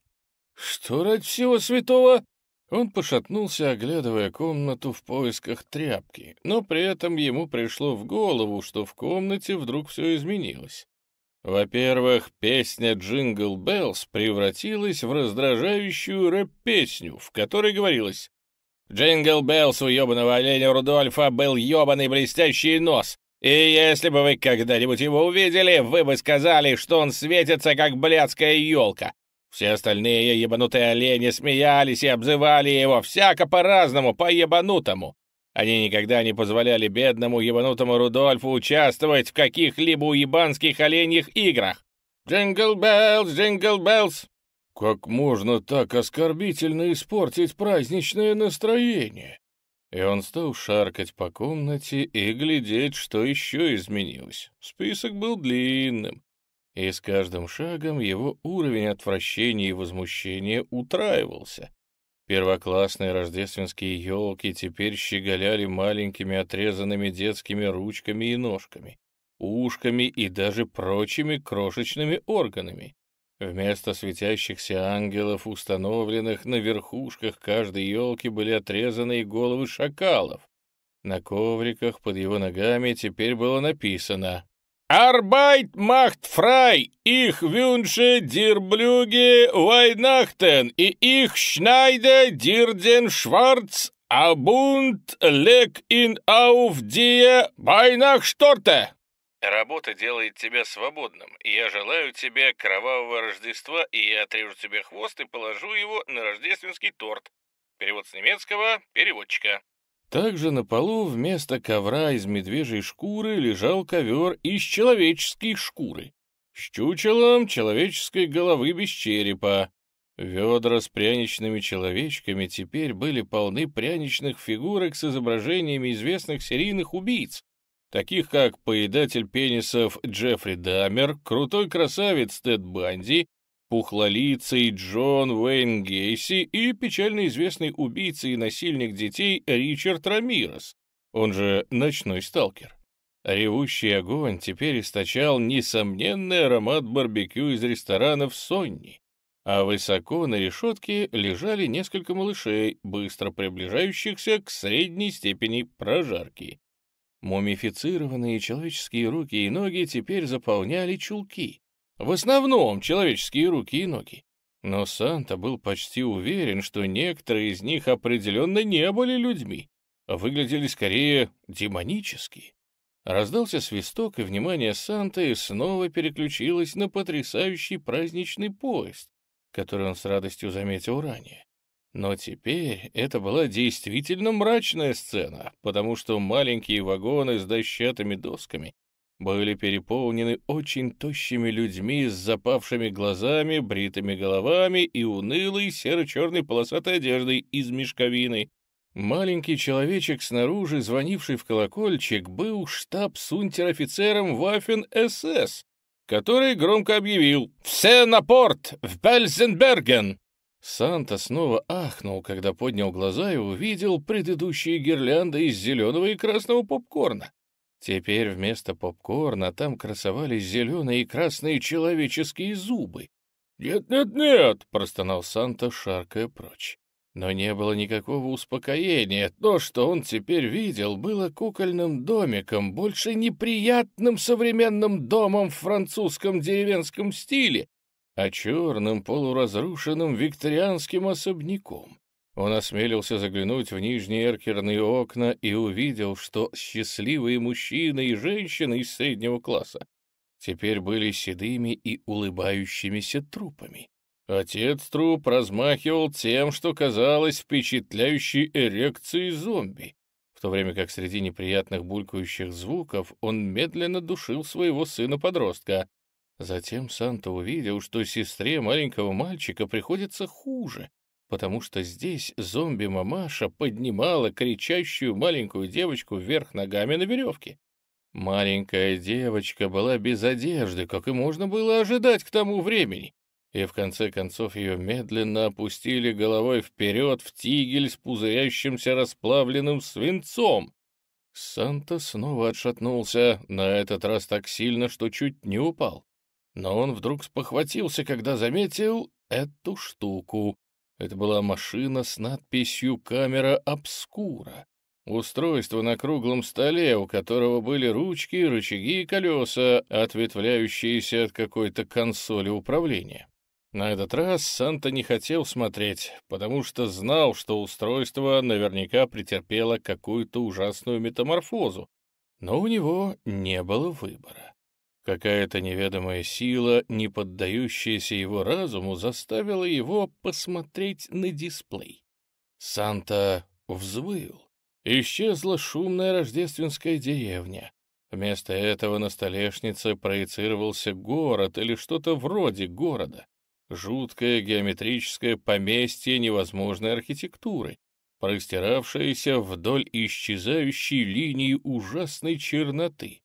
Что ради всего святого?» Он пошатнулся, оглядывая комнату в поисках тряпки, но при этом ему пришло в голову, что в комнате вдруг все изменилось. Во-первых, песня «Джингл Беллс» превратилась в раздражающую рэп-песню, в которой говорилось: «Джингл Беллс, у ёбаного оленя Рудольфа был ёбаный блестящий нос, и если бы вы когда-нибудь его увидели, вы бы сказали, что он светится, как блядская елка». Все остальные ебанутые олени смеялись и обзывали его всяко по-разному, по-ебанутому. Они никогда не позволяли бедному ебанутому Рудольфу участвовать в каких-либо уебанских оленьих играх. «Джингл Беллс, Джингл Беллс». Как можно так оскорбительно испортить праздничное настроение? И он стал шаркать по комнате и глядеть, что еще изменилось. Список был длинным, и с каждым шагом его уровень отвращения и возмущения утраивался. Первоклассные рождественские елки теперь щеголяли маленькими отрезанными детскими ручками и ножками, ушками и даже прочими крошечными органами. Вместо светящихся ангелов, установленных на верхушках каждой елки, были отрезаны головы шакалов. На ковриках под его ногами теперь было написано: «Arbeit macht frei, ich wünsche dir Blüge Weihnachten, ich schneide dir den Schwarz, abund leg ihn auf die Weihnachtstorte». Работа делает тебя свободным. Я желаю тебе кровавого Рождества, и я отрежу тебе хвост и положу его на рождественский торт. Перевод с немецкого переводчика. Также на полу вместо ковра из медвежьей шкуры лежал ковер из человеческой шкуры с чучелом человеческой головы без черепа. Ведра с пряничными человечками теперь были полны пряничных фигурок с изображениями известных серийных убийц, таких как поедатель пенисов Джеффри Даммер, крутой красавец Тед Банди, пухлолицый Джон Уэйн Гейси и печально известный убийца и насильник детей Ричард Рамирес, он же ночной сталкер. Ревущий огонь теперь источал несомненный аромат барбекю из ресторанов Сонни, а высоко на решетке лежали несколько малышей, быстро приближающихся к средней степени прожарки. Мумифицированные человеческие руки и ноги теперь заполняли чулки. В основном человеческие руки и ноги. Но Санта был почти уверен, что некоторые из них определенно не были людьми, а выглядели скорее демонически. Раздался свисток, и внимание Санты снова переключилось на потрясающий праздничный поезд, который он с радостью заметил ранее. Но теперь это была действительно мрачная сцена, потому что маленькие вагоны с дощатыми досками были переполнены очень тощими людьми с запавшими глазами, бритыми головами и унылой серо-черной полосатой одеждой из мешковины. Маленький человечек снаружи, звонивший в колокольчик, был штабс-унтер-офицером Waffen-СС, который громко объявил «Все на порт! В Бельзенберген!». Санта снова ахнул, когда поднял глаза и увидел предыдущие гирлянды из зеленого и красного попкорна. Теперь вместо попкорна там красовались зеленые и красные человеческие зубы. «Нет-нет-нет!» — простонал Санта, шаркая прочь. Но не было никакого успокоения. То, что он теперь видел, было кукольным домиком, больше неприятным современным домом в французском деревенском стиле, а черным полуразрушенным викторианским особняком. Он осмелился заглянуть в нижние эркерные окна и увидел, что счастливые мужчины и женщины из среднего класса теперь были седыми и улыбающимися трупами. Отец труп размахивал тем, что казалось впечатляющей эрекцией зомби, в то время как среди неприятных булькающих звуков он медленно душил своего сына-подростка. Затем Санта увидел, что сестре маленького мальчика приходится хуже, потому что здесь зомби-мамаша поднимала кричащую маленькую девочку вверх ногами на веревке. Маленькая девочка была без одежды, как и можно было ожидать к тому времени, и в конце концов ее медленно опустили головой вперед в тигель с пузырящимся расплавленным свинцом. Санта снова отшатнулся, на этот раз так сильно, что чуть не упал. Но он вдруг спохватился, когда заметил эту штуку. Это была машина с надписью «Камера обскура». Устройство на круглом столе, у которого были ручки, рычаги и колеса, ответвляющиеся от какой-то консоли управления. На этот раз Санта не хотел смотреть, потому что знал, что устройство наверняка претерпело какую-то ужасную метаморфозу, но у него не было выбора. Какая-то неведомая сила, не поддающаяся его разуму, заставила его посмотреть на дисплей. Санта взвыл. Исчезла шумная рождественская деревня. Вместо этого на столешнице проецировался город или что-то вроде города. Жуткое геометрическое поместье невозможной архитектуры, простиравшееся вдоль исчезающей линии ужасной черноты.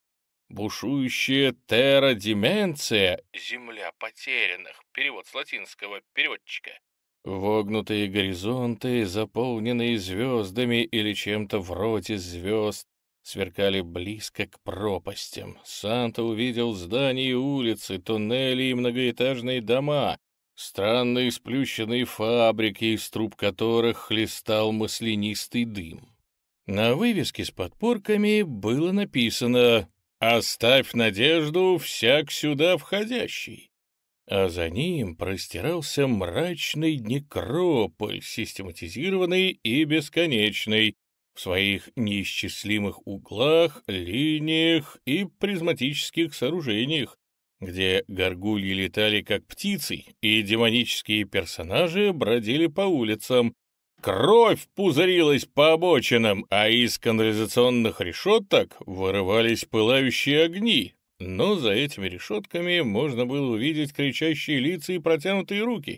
Бушующая терра-дименция, земля потерянных, перевод с латинского переводчика. Вогнутые горизонты, заполненные звездами или чем-то вроде звезд, сверкали близко к пропастям. Санта увидел здания и улицы, туннели и многоэтажные дома, странные сплющенные фабрики, из труб которых хлестал маслянистый дым. На вывеске с подпорками было написано «Оставь надежду, всяк сюда входящий». А за ним простирался мрачный некрополь, систематизированный и бесконечный, в своих неисчислимых углах, линиях и призматических сооружениях, где горгульи летали как птицы, и демонические персонажи бродили по улицам. Кровь пузырилась по обочинам, а из канализационных решеток вырывались пылающие огни. Но за этими решетками можно было увидеть кричащие лица и протянутые руки.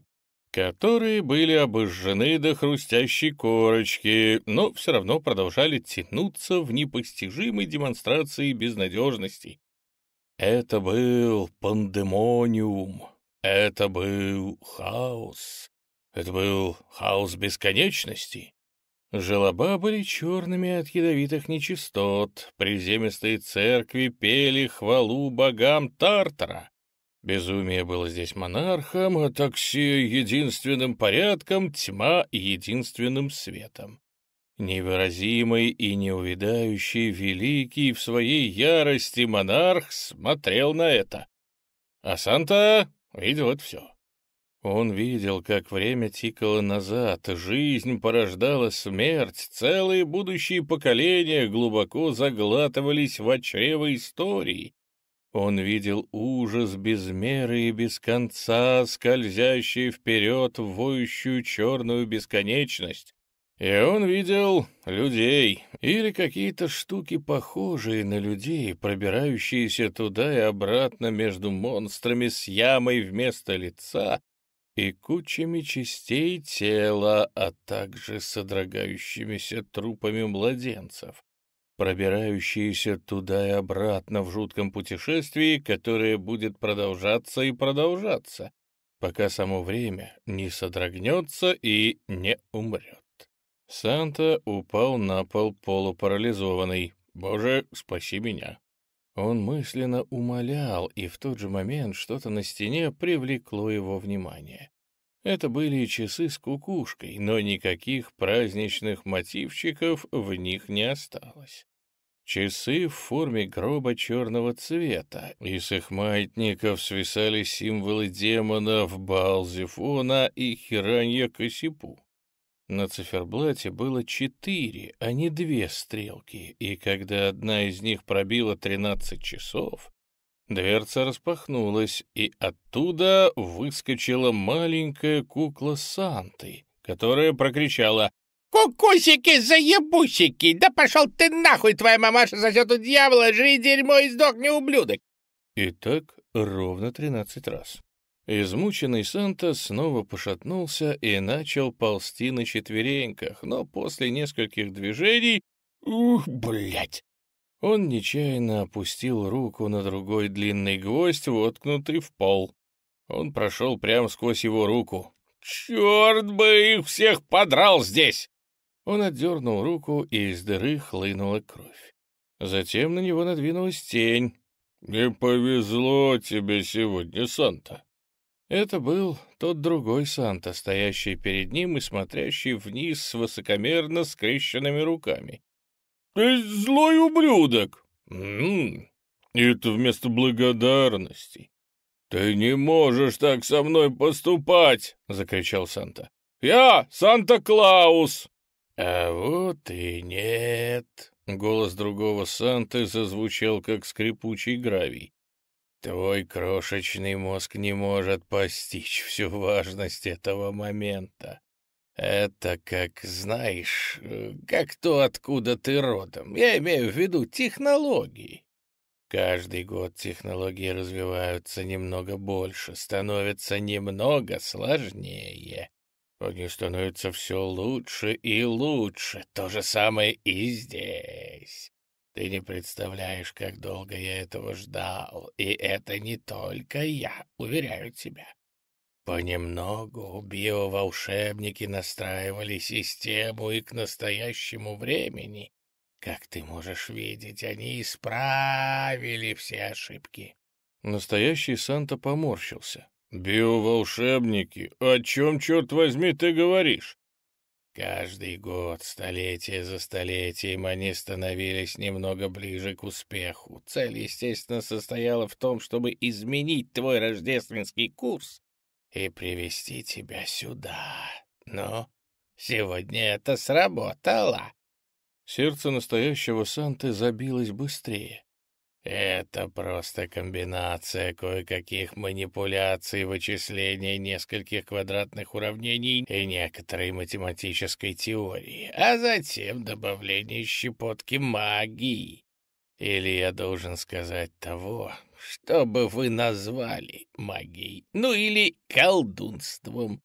которые были обожжены до хрустящей корочки, но все равно продолжали тянуться в непостижимой демонстрации безнадежности. Это был пандемониум, это был хаос, это был хаос бесконечности. Желоба были черными от ядовитых нечистот, приземистые церкви пели хвалу богам Тартара. Безумие было здесь монархом, а такси единственным порядком, тьма единственным светом. Невыразимый и неувядающий, великий в своей ярости монарх смотрел на это. А Санта видел это все. Он видел, как время тикало назад, жизнь порождала смерть, целые будущие поколения глубоко заглатывались в чрево истории. Он видел ужас без меры и без конца, скользящий вперед в воющую черную бесконечность. И он видел людей или какие-то штуки, похожие на людей, пробирающиеся туда и обратно между монстрами с ямой вместо лица и кучами частей тела, а также содрогающимися трупами младенцев, пробирающиеся туда и обратно в жутком путешествии, которое будет продолжаться и продолжаться, пока само время не содрогнется и не умрет. Санта упал на пол полупарализованный. «Боже, спаси меня!» Он мысленно умолял, и в тот же момент что-то на стене привлекло его внимание. Это были часы с кукушкой, но никаких праздничных мотивчиков в них не осталось. Часы в форме гроба черного цвета, и с их маятников свисали символы демонов Баал-Зефона и Хиранья-Кассипу. На циферблате было 4, а не 2 стрелки, и когда одна из них пробила 13 часов, дверца распахнулась, и оттуда выскочила маленькая кукла Санты, которая прокричала: «Кукусики, заебусики! Да пошел ты нахуй, твоя мамаша сосет у дьявола, жри дерьмо и сдохни, ублюдок!» И так ровно 13 раз. Измученный Санта снова пошатнулся и начал ползти на четвереньках, но после нескольких движений... блядь! Он нечаянно опустил руку на другой длинный гвоздь, воткнутый в пол. Он прошел прямо сквозь его руку. «Черт бы их всех подрал здесь!» Он отдернул руку, и из дыры хлынула кровь. Затем на него надвинулась тень. «Не повезло тебе сегодня, Санта!» Это был тот другой Санта, стоящий перед ним и смотрящий вниз с высокомерно скрещенными руками. «Ты злой ублюдок!» «Это вместо благодарности!» «Ты не можешь так со мной поступать!» — закричал Санта. «Я Санта-Клаус!» «А вот и нет!» — голос другого Санты зазвучал, как скрипучий гравий. «Твой крошечный мозг не может постичь всю важность этого момента. Это как, знаешь, как то, откуда ты родом. Я имею в виду технологии. Каждый год технологии развиваются немного больше, становятся немного сложнее. Они становятся все лучше и лучше. То же самое и здесь. Ты не представляешь, как долго я этого ждал, и это не только я, уверяю тебя. Понемногу биоволшебники настраивали систему, и к настоящему времени, как ты можешь видеть, они исправили все ошибки». Настоящий Санта поморщился. «Биоволшебники? О чем, черт возьми, ты говоришь?» Каждый год, столетие за столетием, они становились немного ближе к успеху. Цель, естественно, состояла в том, чтобы изменить твой рождественский курс и привести тебя сюда. Но сегодня это сработало. Сердце настоящего Санты забилось быстрее. Это просто комбинация кое-каких манипуляций, вычисления нескольких квадратных уравнений и некоторой математической теории, а затем добавление щепотки магии. Или я должен сказать того, что бы вы назвали магией, ну или колдунством.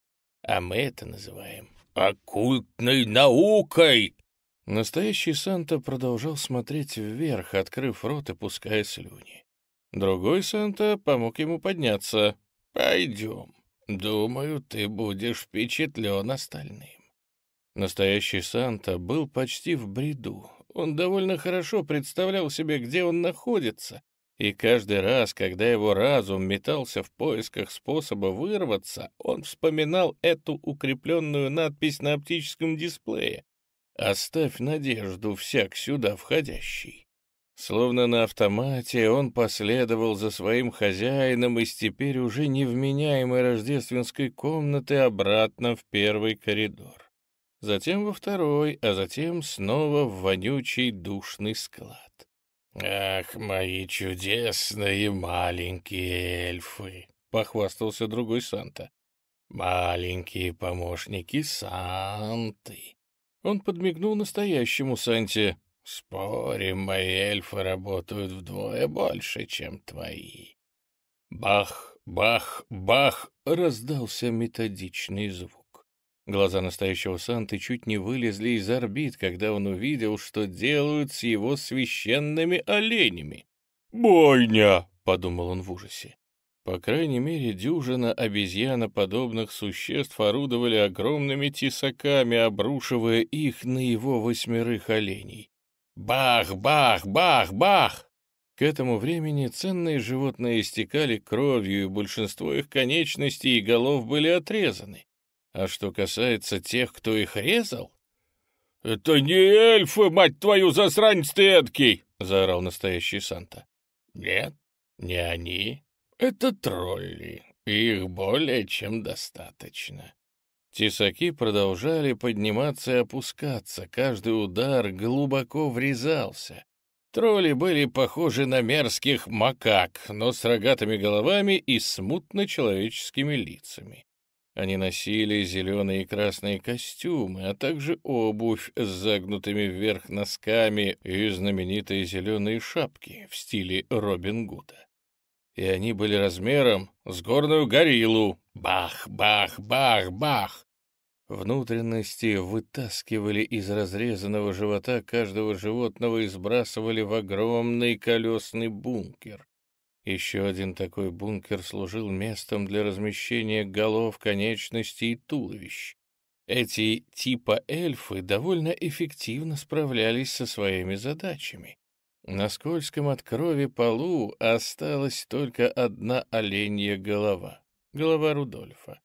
А мы это называем оккультной наукой. Настоящий Санта продолжал смотреть вверх, открыв рот и пуская слюни. Другой Санта помог ему подняться. «Пойдем. Думаю, ты будешь впечатлен остальным». Настоящий Санта был почти в бреду. Он довольно хорошо представлял себе, где он находится, и каждый раз, когда его разум метался в поисках способа вырваться, он вспоминал эту укрепленную надпись на оптическом дисплее: «Оставь надежду всяк сюда входящий». Словно на автомате он последовал за своим хозяином из теперь уже невменяемой рождественской комнаты обратно в первый коридор. Затем во второй, а затем снова в вонючий душный склад. «Ах, мои чудесные маленькие эльфы!» — похвастался другой Санта. «Маленькие помощники Санты!» Он подмигнул настоящему Санте. «Спорим, мои эльфы работают вдвое больше, чем твои». Бах, бах, бах! Раздался методичный звук. Глаза настоящего Санты чуть не вылезли из орбит, когда он увидел, что делают с его священными оленями. «Бойня!» — подумал он в ужасе. По крайней мере, дюжина обезьяноподобных существ орудовали огромными тесаками, обрушивая их на его 8 оленей. Бах, бах, бах, бах! К этому времени ценные животные истекали кровью, и большинство их конечностей и голов были отрезаны. А что касается тех, кто их резал... «Это не эльфы, мать твою, засранец ты эдкий!» — заорал настоящий Санта. «Нет, не они. Это тролли. Их более чем достаточно». Тесаки продолжали подниматься и опускаться, каждый удар глубоко врезался. Тролли были похожи на мерзких макак, но с рогатыми головами и смутно человеческими лицами. Они носили зеленые и красные костюмы, а также обувь с загнутыми вверх носками и знаменитые зеленые шапки в стиле Робин Гуда. И они были размером с горную гориллу. Бах, бах, бах, бах! Внутренности вытаскивали из разрезанного живота каждого животного и сбрасывали в огромный колесный бункер. Еще один такой бункер служил местом для размещения голов, конечностей и туловищ. Эти типа эльфы довольно эффективно справлялись со своими задачами. На скользком от крови полу осталась только одна оленья голова — голова Рудольфа.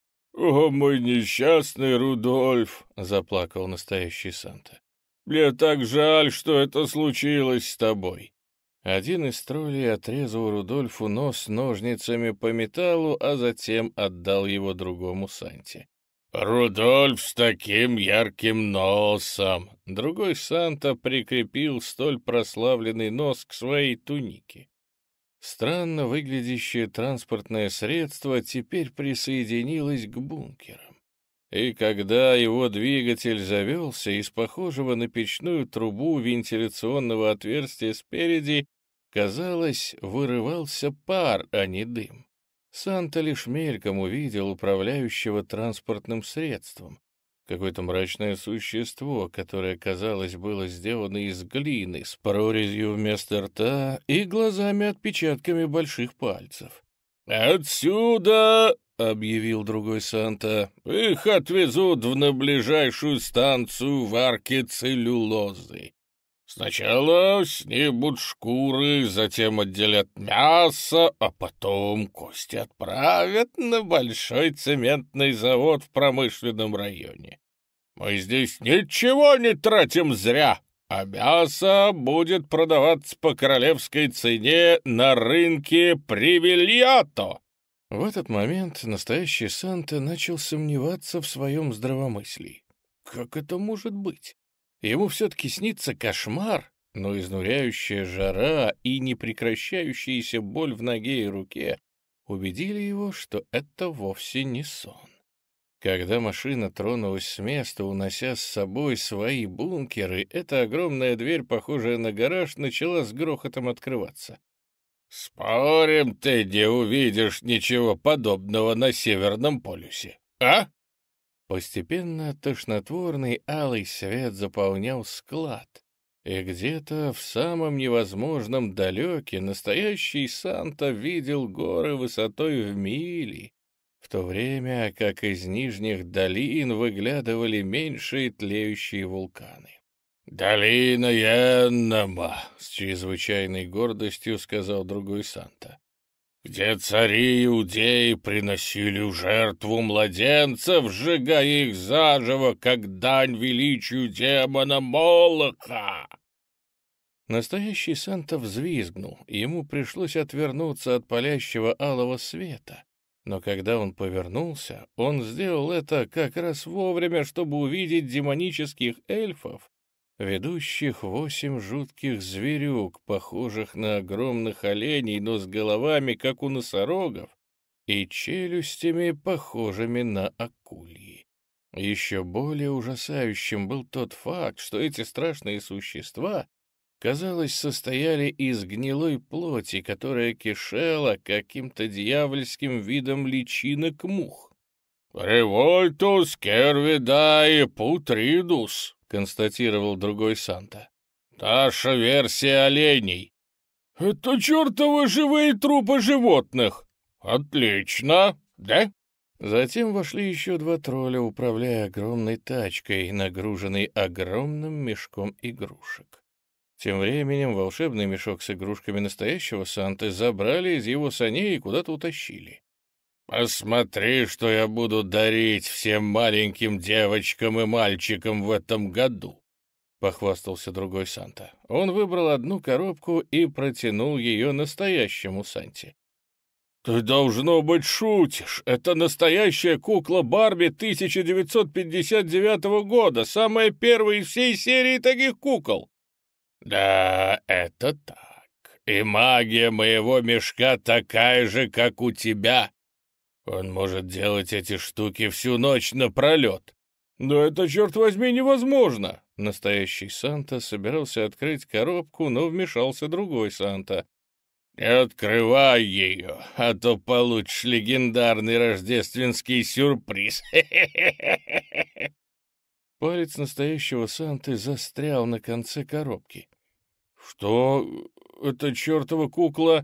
«О, мой несчастный Рудольф!» — заплакал настоящий Санта. «Мне так жаль, что это случилось с тобой». Один из троллей отрезал Рудольфу нос ножницами по металлу, а затем отдал его другому Санте. «Рудольф с таким ярким носом!» Другой Санта прикрепил столь прославленный нос к своей тунике. Странно выглядящее транспортное средство теперь присоединилось к бункерам. И когда его двигатель завелся, из похожего на печную трубу вентиляционного отверстия спереди, казалось, вырывался пар, а не дым. Санта лишь мельком увидел управляющего транспортным средством. Какое-то мрачное существо, которое, казалось, было сделано из глины, с прорезью вместо рта и глазами-отпечатками больших пальцев. «Отсюда!» — объявил другой Санта. «Их отвезут в наближайшую станцию варки целлюлозы. Сначала снимут шкуры, затем отделят мясо, а потом кости отправят на большой цементный завод в промышленном районе. Мы здесь ничего не тратим зря, а мясо будет продаваться по королевской цене на рынке Привильято». В этот момент настоящий Санта начал сомневаться в своем здравомыслии. Как это может быть? Ему все-таки снится кошмар, но изнуряющая жара и непрекращающаяся боль в ноге и руке убедили его, что это вовсе не сон. Когда машина тронулась с места, унося с собой свои бункеры, эта огромная дверь, похожая на гараж, начала с грохотом открываться. «Спорим, ты не увидишь ничего подобного на Северном полюсе, а?» Постепенно тошнотворный алый свет заполнял склад, и где-то в самом невозможном далеке настоящий Санта видел горы высотой в мили, в то время как из нижних долин выглядывали меньшие тлеющие вулканы. «Долина Еннома», — с чрезвычайной гордостью сказал другой Санта, «где цари иудеи приносили в жертву младенцев, сжигая их заживо, как дань величию демона Молоха». Настоящий Санта взвизгнул, и ему пришлось отвернуться от палящего алого света. Но когда он повернулся, он сделал это как раз вовремя, чтобы увидеть демонических эльфов, ведущих 8 жутких зверюк, похожих на огромных оленей, но с головами, как у носорогов, и челюстями, похожими на акульи. Еще более ужасающим был тот факт, что эти страшные существа, казалось, состояли из гнилой плоти, которая кишела каким-то дьявольским видом личинок мух. «Револьтус кервидаe путридус», — констатировал другой Санта. «Наша версия оленей». «Это чертовы живые трупы животных». «Отлично, да?» Затем вошли еще 2 тролля, управляя огромной тачкой, нагруженной огромным мешком игрушек. Тем временем волшебный мешок с игрушками настоящего Санты забрали из его саней и куда-то утащили. «Посмотри, что я буду дарить всем маленьким девочкам и мальчикам в этом году», — похвастался другой Санта. Он выбрал одну коробку и протянул ее настоящему Санте. «Ты, должно быть, шутишь. Это настоящая кукла Барби 1959 года, самая первая из всей серии таких кукол». «Да, это так. И магия моего мешка такая же, как у тебя. Он может делать эти штуки всю ночь напролет». «Да это, черт возьми, невозможно!» Настоящий Санта собирался открыть коробку, но вмешался другой Санта. «Не открывай ее, а то получишь легендарный рождественский сюрприз». Палец настоящего Санты застрял на конце коробки. «Что? Это чертова кукла?»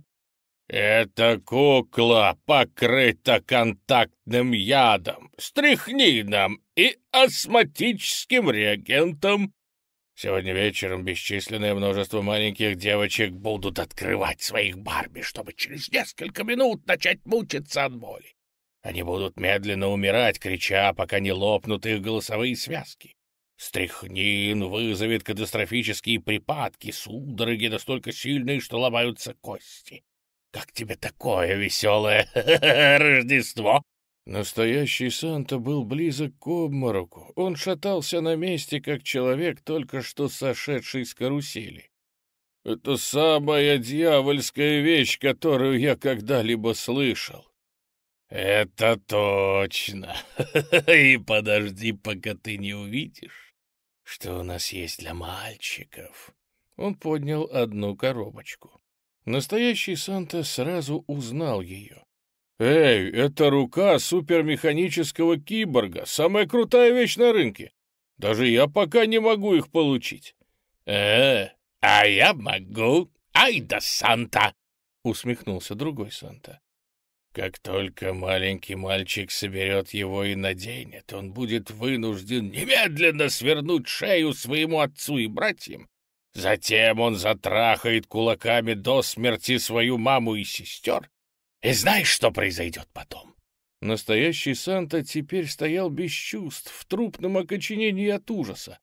«Эта кукла покрыта контактным ядом, стрихнином и астматическим реагентом. Сегодня вечером бесчисленное множество маленьких девочек будут открывать своих Барби, чтобы через несколько минут начать мучиться от боли. Они будут медленно умирать, крича, пока не лопнут их голосовые связки. Стрихнин вызовет катастрофические припадки, судороги настолько сильные, что ломаются кости. Как тебе такое веселое Рождество?» Настоящий Санта был близок к обмороку. Он шатался на месте, как человек, только что сошедший с карусели. «Это самая дьявольская вещь, которую я когда-либо слышал». «Это точно. И подожди, пока ты не увидишь, что у нас есть для мальчиков». Он поднял одну коробочку. Настоящий Санта сразу узнал ее. «Эй, это рука супермеханического киборга, самая крутая вещь на рынке. Даже я пока не могу их получить». А я могу. Ай да Санта!» — усмехнулся другой Санта. «Как только маленький мальчик соберет его и наденет, он будет вынужден немедленно свернуть шею своему отцу и братьям. Затем он затрахает кулаками до смерти свою маму и сестер. И знаешь, что произойдет потом?» Настоящий Санта теперь стоял без чувств, в трупном окоченении от ужаса.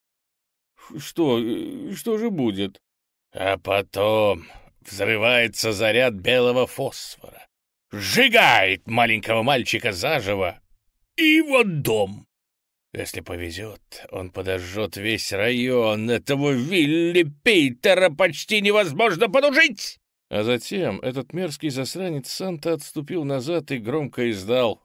Что же будет?» «А потом взрывается заряд белого фосфора, сжигает маленького мальчика заживо и его дом. Если повезет, он подожжет весь район. Этого Вилли Питера почти невозможно подужить!» А затем этот мерзкий засранец Санта отступил назад и громко издал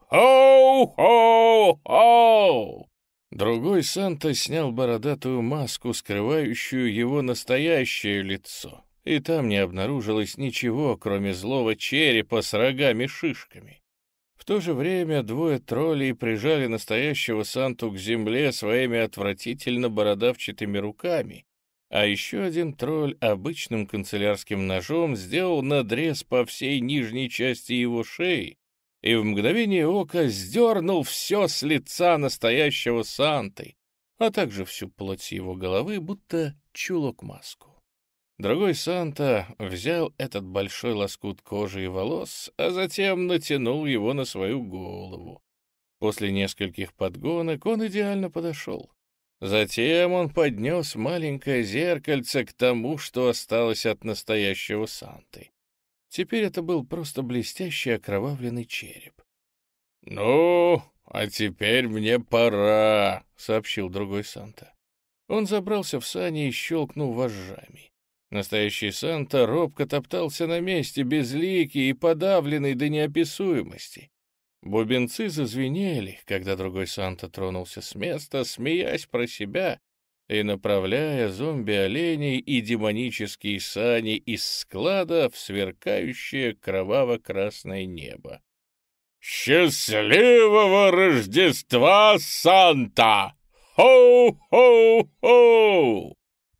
«Хоу-хоу-хоу!». Другой Санта снял бородатую маску, скрывающую его настоящее лицо, и там не обнаружилось ничего, кроме злого черепа с рогами-шишками. В то же время двое троллей прижали настоящего Санту к земле своими отвратительно бородавчатыми руками, а еще один тролль обычным канцелярским ножом сделал надрез по всей нижней части его шеи и в мгновение ока сдернул все с лица настоящего Санты, а также всю плоть его головы, будто чулок-маску. Другой Санта взял этот большой лоскут кожи и волос, а затем натянул его на свою голову. После нескольких подгонок он идеально подошел. Затем он поднес маленькое зеркальце к тому, что осталось от настоящего Санты. Теперь это был просто блестящий окровавленный череп. «Ну, а теперь мне пора», — сообщил другой Санта. Он забрался в сани и щелкнул вожжами. Настоящий Санта робко топтался на месте, безликий и подавленный до неописуемости. Бубенцы зазвенели, когда другой Санта тронулся с места, смеясь про себя и направляя зомби-оленей и демонические сани из склада в сверкающее кроваво-красное небо. «Счастливого Рождества, Санта! Хоу-хоу-хоу!»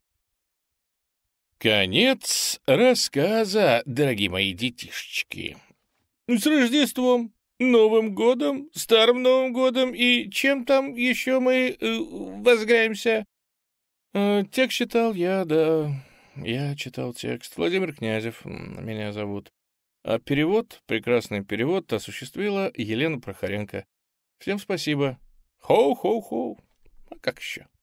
Конец рассказа, дорогие мои детишечки. С Рождеством, Новым годом, Старым Новым годом и чем там еще мы возграемся? Текст читал я, да. Я читал текст. Владимир Князев меня зовут. А перевод, прекрасный перевод, осуществила Елена Прохоренко. Всем спасибо. Хоу-хоу-хоу. А как еще?